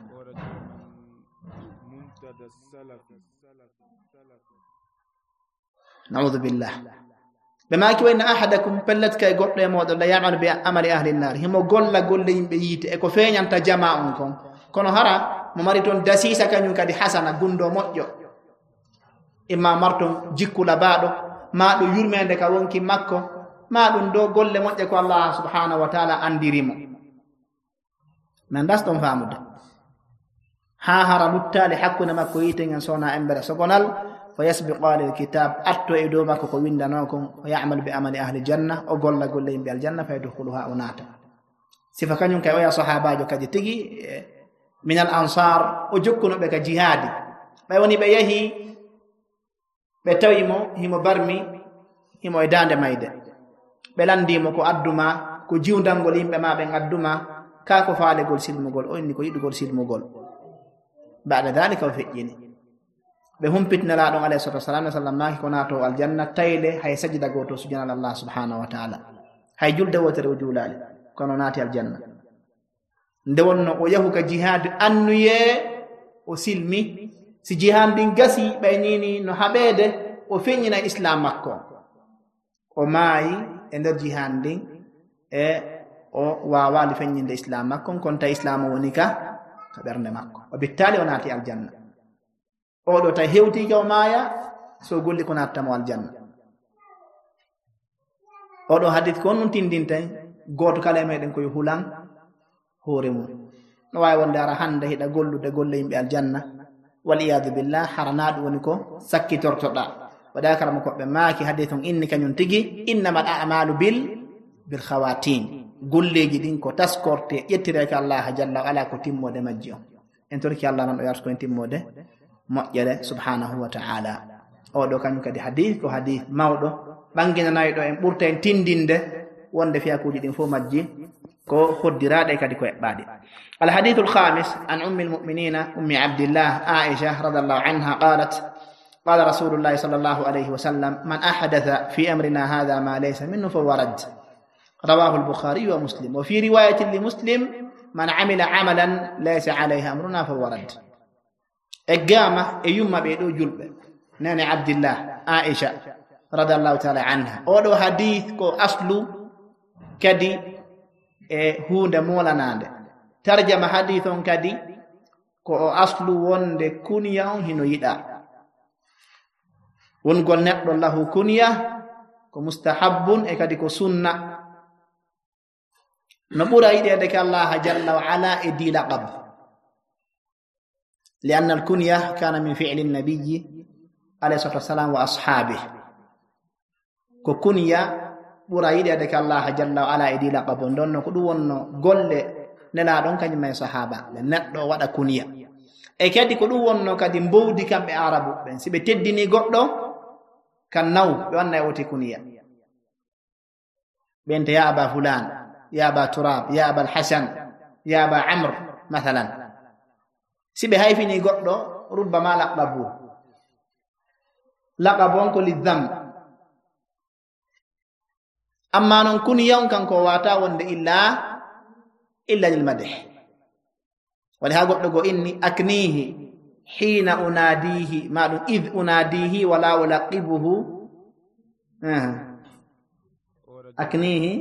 naudu billah ɓe maki wa inna ahadakum pellet kay goɗɗo e moɗon la ya'malu bi amali ahli nnar himo golla golle yimɓe yiite e ko feñanta jama on kon kono hara mo mari toon dasisa kañum kadi hasana gundo moƴƴo imma marton jikkula baɗo ma ɗum yurmede ka wonki makko ma ɗum do golle moƴƴe ko allah subhanahu wa ta'ala andirimo min daston famude ha hara luttali hakkunde makko yite ngen sona embere sogonal fa yasbiqu alayhi alkitab atto e dow makko ko windano kon fa ya'malu bi amali ahli janna o golla golle yimɓe aljanna fa yadkhuluha o naata. sifa kañum kay oya sahabajo kadi tigi min al ansar o jokkunoɓe ka jihadi ɓay woni ɓe yahi ɓe tawimo himo barmi himo e dande mayde ɓe landimo ko adduma ko jiwdangol yimɓe ma ɓen adduma ka ko faalegol silmugol o inni ko yiɗugol silmugol ba'da dhalika o feƴƴini ɓe humpitnelaɗon alayhi salatu wasalam ne sallam maki ko nato aljanna tayle hay sajida goto sujanal allah subhanahu wa ta'ala hay julde wotere o juulali kono naati aljanna nde wonno o yahu ka jihad annuye o silmi si jihan din gasi ɓaynini no haɓede o feññina islam makko o maayi e nder jihan din e o wawali feññinde islam makko kon tawi islam o woni ka ka ɓernde makko o bittali o naati aljanna oɗo tawi hewtiki o maaya so golli ko nattamo aljanna oɗo hadith ko nun tindinten goto kala e meɗen koye hulan hoore mum no wawi wonde ara hande hiɗa gollude golle yimɓe aljanna waliyadu billah harana ɗum woni ko sakkitortoɗa waɗa karama koɓɓe maaki hadith on inni kañum tigi innamal a'malu bil bil khawatim golleji ɗin ko taskorte ƴettireke allah jalla ala ko timmode majji on en torki allah nan o yarta koyen timmode moƴƴere subhanahu wa ta'ala oɗo kañum kadi hadith ko hadith mawɗo ɓanginanayi ɗo en ɓurta en tindinde wonde fiyakuji ɗin fof majji ko hoddiraɗe kadi ko eɓɓaɗe الحديث الخامس عن أم المؤمنين أم عبد الله عائشة رضي الله عنها قالت قال رسول الله صلى الله عليه وسلم من أحدث في أمرنا هذا ما ليس منه فهو رد رواه البخاري ومسلم وفي رواية لمسلم من عمل عملا ليس عليه أمرنا فهو رد الجامة أيما بيدو جلب ناني عبد الله عائشة رضي الله تعالى عنها أولو حديث كو أصل كدي هود مولا ناند ترجم حديث كدي كو أصل وند كنيا هنو يدا ونقول نقل له كنيا كو مستحب كدي كو سنة نقول إيديك الله جل وعلا إدي لقب لأن الكنية كان من فعل النبي عليه الصلاة والسلام وأصحابه كو كنية ɓura yiɗede ka allah jalla wa ala e dila qabon ɗon no ko ɗum wonno golle nelaɗon kañum e sahaba le neɗɗo waɗa kuniya e kadi ko ɗum wonno kadi mbowdi kamɓe arabu ɓen si ɓe teddini goɗɗo kan naw ɓe wanna e woti kuniya ɓente ya aba fulan ya aba turab ya aba alhasan ya aba amr mathalan si ɓe hayfini goɗɗo rubbama laqabu laqabon ko lidam amma non kuniya kanko wata wonde illa illa lil madh wali ha goɗɗo go inni aknihi hina unadihi ma ɗum id unadihi wala ulaqibuhu aknihi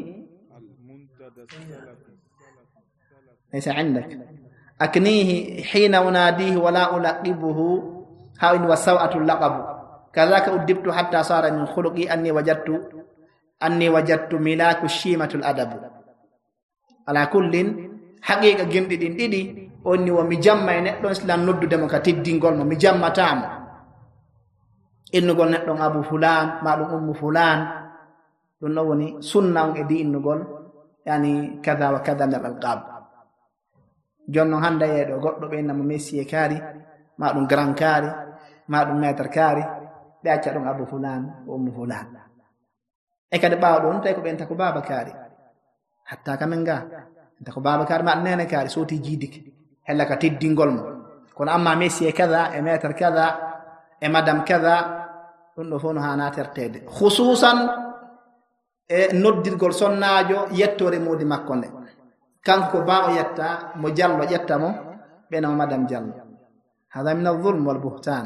ليس عندك أكنيه حين أناديه ولا ألقبه هاو وسوءة اللقب كذاك أدبت حتى صار من خلقي أني وجدت أني وجدت ملاك الشيمة الأدب على كل حقيقة جمد دين ديدي أني ومجمع نحن إسلام ندو دمكاتي دين قول مجمع تام إنو قول نحن أبو فلان معلوم أم فلان لنوني سنة إدي إنو قول يعني كذا وكذا من الألقاب jonno handa yeeɗo goɗɗo ɓeynamo messi e kaari ma ɗum grand kaari ma ɗum maître kaari ɓe acca ɗum abou fulan o ummu fulan e kadi ɓaawa ɗon tawi ko ɓenta ko baba kaari hatta kamen ga enta ko baba kaari ma ɗum nene kaari soti jiidike hella ka teddingol mo kono amma messi e kada e maître kada e madame kada ɗum ɗo fof no hana tertede hususan e noddirgol sonnajo yettore modi makko nde kanko ba o yetta mo jallo ƴetta mo ɓena mo madame jallo hada min alzulm walbuhtan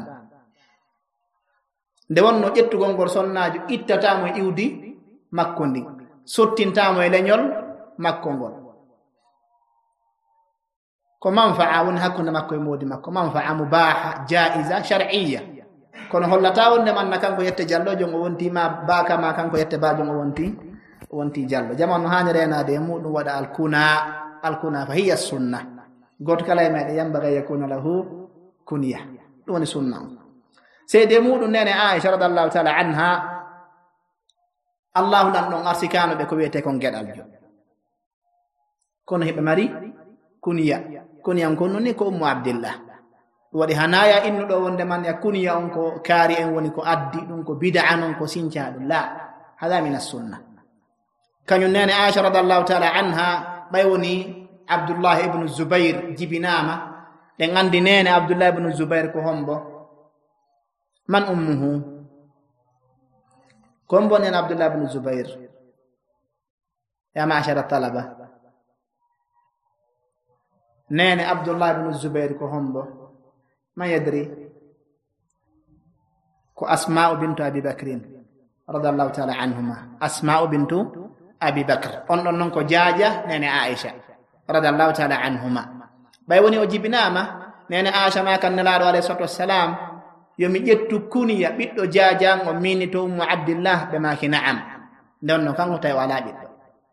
nde wonno ƴettugol ngol sonnajo ittatamo e iwdi makko ndi sottintamo e leñol makko ngol ko manfaa woni hakkunde makko e moodi makko manfaa mubaha jaiza shar'iyya kono hollata wonde manna kanko yette jallojo o wonti ma baka ma kanko yette bajo o wonti wonti jallo jamanu hani renade muɗum waɗa alkuna alkuna fa hiya sunna goto kala e meɗe yambaga yakuna lahu kunya ɗum woni sunna seede muɗum nene Aisha radallahu taala anha allahu nan ɗon arsikanoɓe ko wiyete kon gueɗal jo kono heɓe mari kunya kunyan kon noni ko ummu abdillah ɗum waɗi hanaya innuɗo wonde man ya kunya on ko kaari en woni ko addi ɗum ko bid'a non ko sinca ɗum la hada min as-sunna kañum nene Aisha radallahu taala anha ɓay woni Abdullah ibnu Zubair jibinama ɗen andi nene Abdullah ibnu Zubair ko hombo man ummuhu ko hombo nene Abdullah ibnu Zubair ya ma'ashara talaba nene Abdullah ibnu Zubair ko hombo man yadri ko Asma'u bintu Abi Bakrin radiyallahu ta'ala anhuma. Asma'u bintu Abi Bakr on ɗon non ko jaaja nene Aisha radiyallahu ta'ala anhuma. Ɓay woni o jibinama nene Aisha ma kan nelaɗo alayhi salatu wassalam yomi ƴettu kuniya ɓiɗɗo jaajan o mini to Ummu Abdillah ɓe maki na'am. Nden no kanko tawi wala ɓiɗɗo.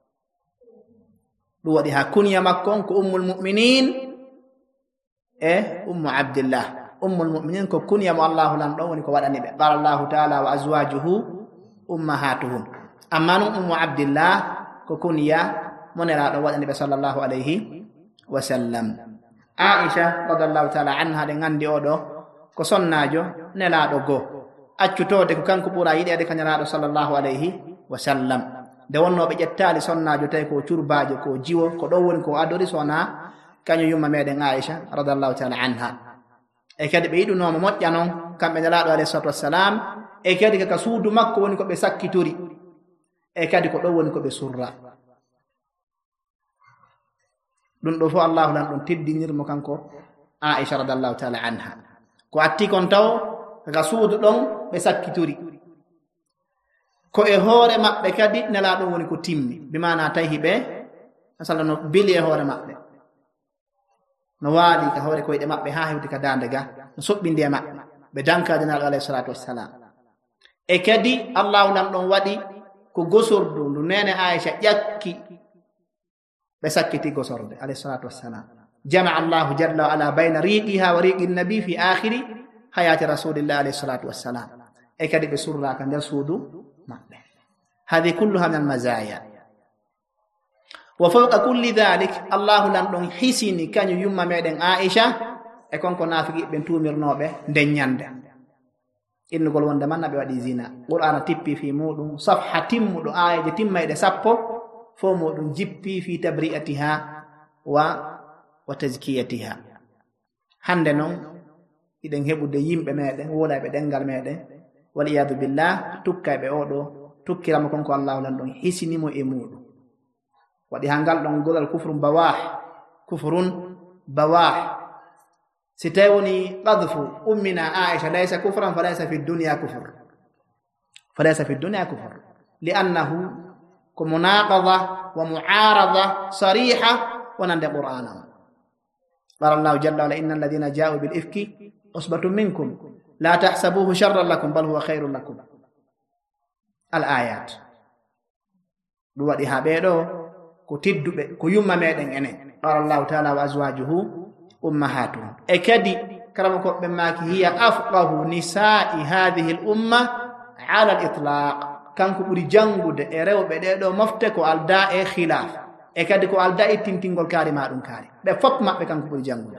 ɗum waɗi ha kuniya makko on ko Ummul Mu'minin e Ummu Abdillah. Ummul Mu'minin ko kuniya mo Allahu lan ɗon woni ko waɗani ɓe. Qala Allahu ta'ala wa azwajuhu ummahatuhum. Amma non Ummu Abdillah ko kuniya mo nelaɗo waɗani ɓe sallallahu alayhi wa sallam. Aisha radiyallahu ta'ala anha de ngandi oɗo ko sonnajo nelaɗo go accutode ko kanko ɓura yiɗede ka nelaɗo sallallahu alayhi wa sallam. Nde wonno ɓe ƴettali sonnajo tawi ko curbajo ko jiwo ko ɗo woni ko adori sona kañum yumma meɗen Aisha radiyallahu ta'ala anha. E kadi ɓe yiɗunomo moƴƴa noon kamɓe nelaɗo alayhi salatu wassalam. E kadi kaka suudu makko woni ko ɓe sakkitori. E kadi ko ɗo woni ko ɓe surra. ɗum ɗo fof Allahu lan ɗum teddinirmo kanko Aisha radiyallahu ta'ala anha. Ko atti kon taw kaka suudu ɗon ɓe sakkitori. Ko e hoore maɓɓe kadi nelaɗo woni ko timmi. Bimana tawi ɓe masala no bili e hoore maɓɓe. No waali ka hoore koyɗe maɓɓe ha hewti ka dande ga no soɓɓindi e maɓɓe ɓe dankaade nelaɗo alayhi salatu wassalam. E kadi Allahu lan ɗon waɗi ko gosordu ndu nene Aisha ƴakki ɓe sakkiti gosorde alayhi salatu wassalam. Jama Allahu jalla wa ala bayna riqiha wa riqi nabi fi akhiri hayati rasulillah alayhi salatu wassalam. E kadi ɓe surraka nder suudu maɓɓe. Hadi kulluha min almazaya. Wa fawqa kulli dhalik Allahu lan ɗon hisini kañum yumma meɗen Aisha e konko nafiqiɓe tumirnoɓe nden ñande. Innugol wonde man naɓe waɗi zina. Qur'ana tippi fi muɗum safha timmuɗo ayaje timmayɗe sappo fo muɗum jippi fi tabri'atiha wa wa tazkiyatiha. Hande noon iɗen heɓude yimɓe meɗen wolaɓe ɗengal meɗen wal iyadu billah tukkayɓe oɗo tukkirama konko Allahu lan ɗon hisinimo e muɗum. Waɗi ha ngal ɗon golal kufrun bawah kufrun bawah. Si tawi woni qadfu ummina Aisha laysa kufran fa laysa fi dunya kufr. Fa laysa fi dunya kufr. Li'annahu ko munaqadha wa mu'aradha sariha wa nande Qur'ana. Qala Allahu jalla wa ala innal ladhina ja'u bil ifki usbatun minkum la tahsabuhu sharran lakum bal huwa khairun lakum. Al ayat. Ɗum waɗi ha ɓeɗo ko tedduɓe ko yumma meɗen enen. Qala Allahu ta'ala wa azwajuhu ummahatuhum. E kadi karama ko ɓe maki hiya afqahu nisa'i hadhihi al umma ala al itlaq. Kanko ɓuri jangude e rewɓe ɗeɗo mofte ko alda e khilaf. E kadi ko alda e tintingol kaari maɗum kaari. Ɓe fof maɓɓe kanko ɓuri jangude.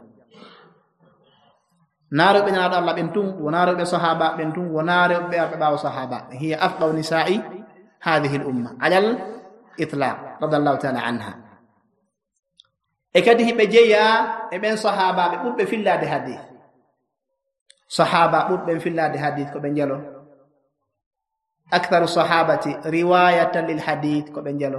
Naaroɓe naaɗo Allah ɓen tun wonaaroɓe sahaba ɓen tun wonaaroɓe arɓe ɓaawo sahaba. Hiya afqahu nisa'i hadhihi al umma ala al itlaq radiyallahu ta'ala anha. E kadi hiɓe jeeya e ɓen sahabaɓe ɓurɓe fillade hadith. Sahaba ɓurɓe fillade hadith ko ɓe jelo. Aktharu sahabati riwayatan lil hadith ko ɓe jelo.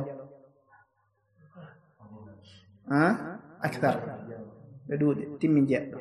Ha? Akthar. Ɓe ɗuuɗe timmi jeɗɗo.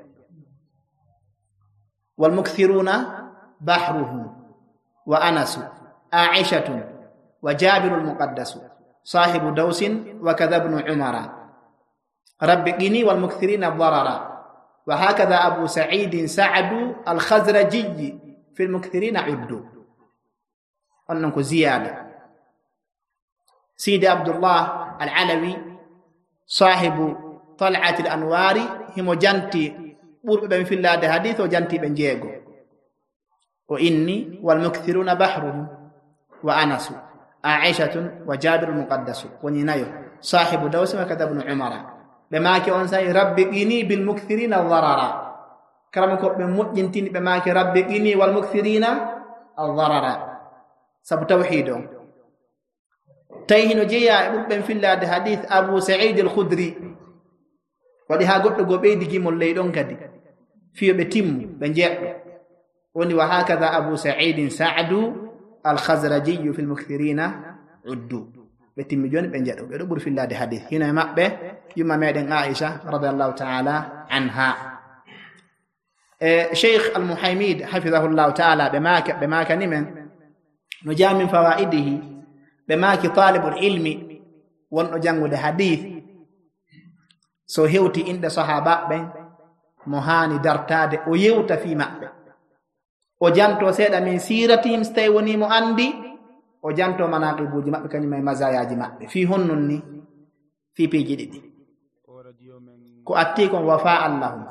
Wal mukthiruna bahruhu wa anasu aishatun wa jabirul muqaddasu sahibu dawsin wa kadha ibn umara. Rabbi qini wal mukthirina dharara wa hakadha Abu Sa'id Sa'd al-Khazraji fi al-mukthirina uddu. Onnon ko ziyada. Sidi Abdullah al-Alawi sahibu Tal'at al-Anwari himo janti ɓurɓe ɓe fillade hadith o janti ɓe jeego. O inni wal mukthiruna bahruhum wa anasu aishatun wa jabirul muqaddasu woni nayo sahibu dawsi wa kadha ibn umara. Ɓe maaki on sayi rabbi qini bil mukthirina dharara. Karama ko ɓe moƴƴintini ɓe maaki rabbi qini wal mukthirina dharara. Sabu tawhid on. Tawi hino jeeya e ɓurɓe fillade hadith Abu Sa'id al-Khudri. Waɗi ha goɗɗo go ɓeydi gimol ley ɗon kadi. Fiyoɓe timmu ɓe jeɗɗo. Woni wa hakadha Abu Sa'id Sa'd al-Khazraji fi al-mukthirina uddu. Ɓe timmi joni ɓe jeɗo ɓe ɗo ɓuri fillade hadith hino e maɓɓe yumma meɗen Aisha radiyallahu ta'ala anha. e sheikh al-Muhaymid hafidhahullahu ta'ala bema bema kanimen no jamin fawaidihi bema ki talibul ilmi wonno jangude hadith so hewti inde sahaba ben mo hani dartade o yewta fi mabbe o janto seeda min siratim stay woni mo andi o janto manaqibuji mabbe kanyum e mazayaji mabbe fi honnon ni fi peji didi ko atti kon wafa allahum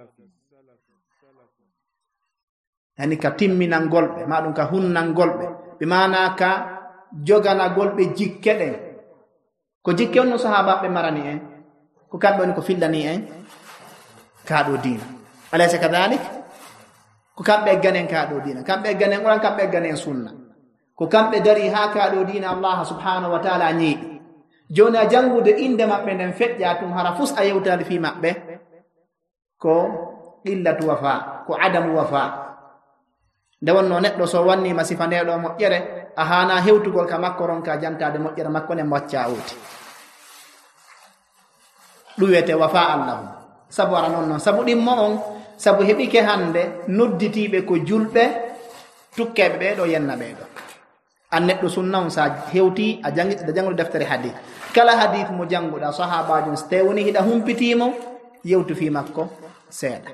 yani ka timminan golbe ma dum ka hunnan golbe be mana ka jogana golbe jikkeden ko jikke on sahaba be marani en ko kambe on ko fillani en kaado diina alaysa kadhalik ko kambe ganen kaado diina kambe ganen on kambe ganen sunna ko kambe dari ha kaado diina allah subhanahu wa ta'ala ni jona jangude inde mabbe den fejja tum harafus ayewtali fi mabbe ko illatu wafa ko adamu wafa nde wonno neddo so wanni masifa needo mojjere a hana hewtugol ka makko ron ka jantade mojjere makko ne mocca outi duwete wafa allah sabu ara non non sabu dimmo on sabu hebike hande nodditibe ko julbe tukkebe be do yenna be do an neddo sunna on sa hewti a jangi da jangol deftere hadith kala hadith mo janguda sahabaajun stewoni hida humpitimo yewtu fi makko seeda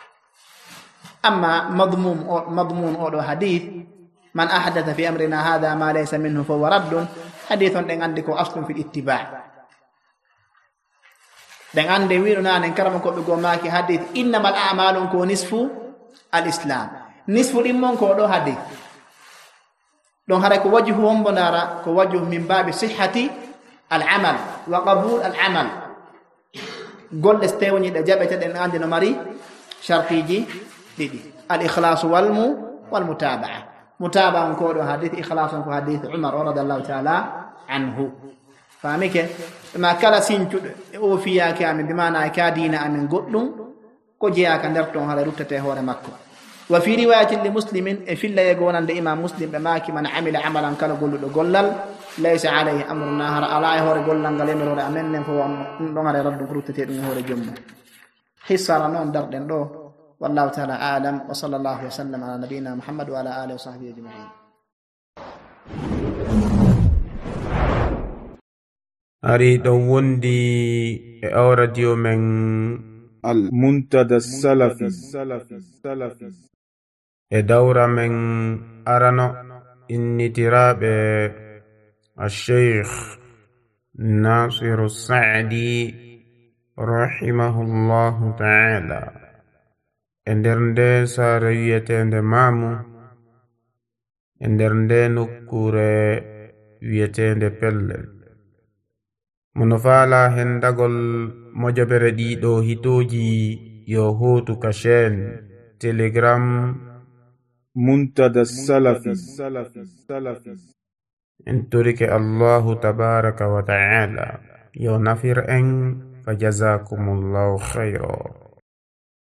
أما مضمون أو مضمون أو حديث من أحدث في أمرنا هذا ما ليس منه فهو رد حديث دين عندك أصل في الاتباع دين عندي ويرنا أن كرمكم بقوماك حديث إنما الأعمال كو نصف الإسلام نصف الإيمان كو دو حديث دون هذا كو وجههم بنارا كو وجه من باب صحة العمل وقبول العمل قل استيوني دجابة دين عندنا مري شرطيجي الإخلاص والمو والمتابعة متابعة كودو حديث إخلاص كو حديث عمر رضي الله تعالى عنه فهمك ما كلا سينتو او فيا كامل بمعنى كادينا من قدن كو جيا كان درتون على رتته هور مكه وفي روايه لمسلم في الله يقول عند امام مسلم بما من عمل عملا كان قول دو غولال ليس عليه امر نهر على هور غولان غلم رو امن فو دون على رد رتته دون هور جوم حصار نون دردن دو والله تعالى أعلم وصلى الله وسلم على نبينا محمد وعلى آله وصحبه أجمعين. أريد وندي أورديو من المنتدى السلفي دورة من أرنو إني تراب الشيخ ناصر السعدي رحمه الله تعالى ender nde saare wiyetende maamu ender nde nokkure wiyetende pellel mono faala hendagol mojobere ɗiɗo hitoji yo hotu ka chaine telegram muntada salafi en torike allahu tabaraka wa ta'ala yo nafir en fa jazakumullahu khayra.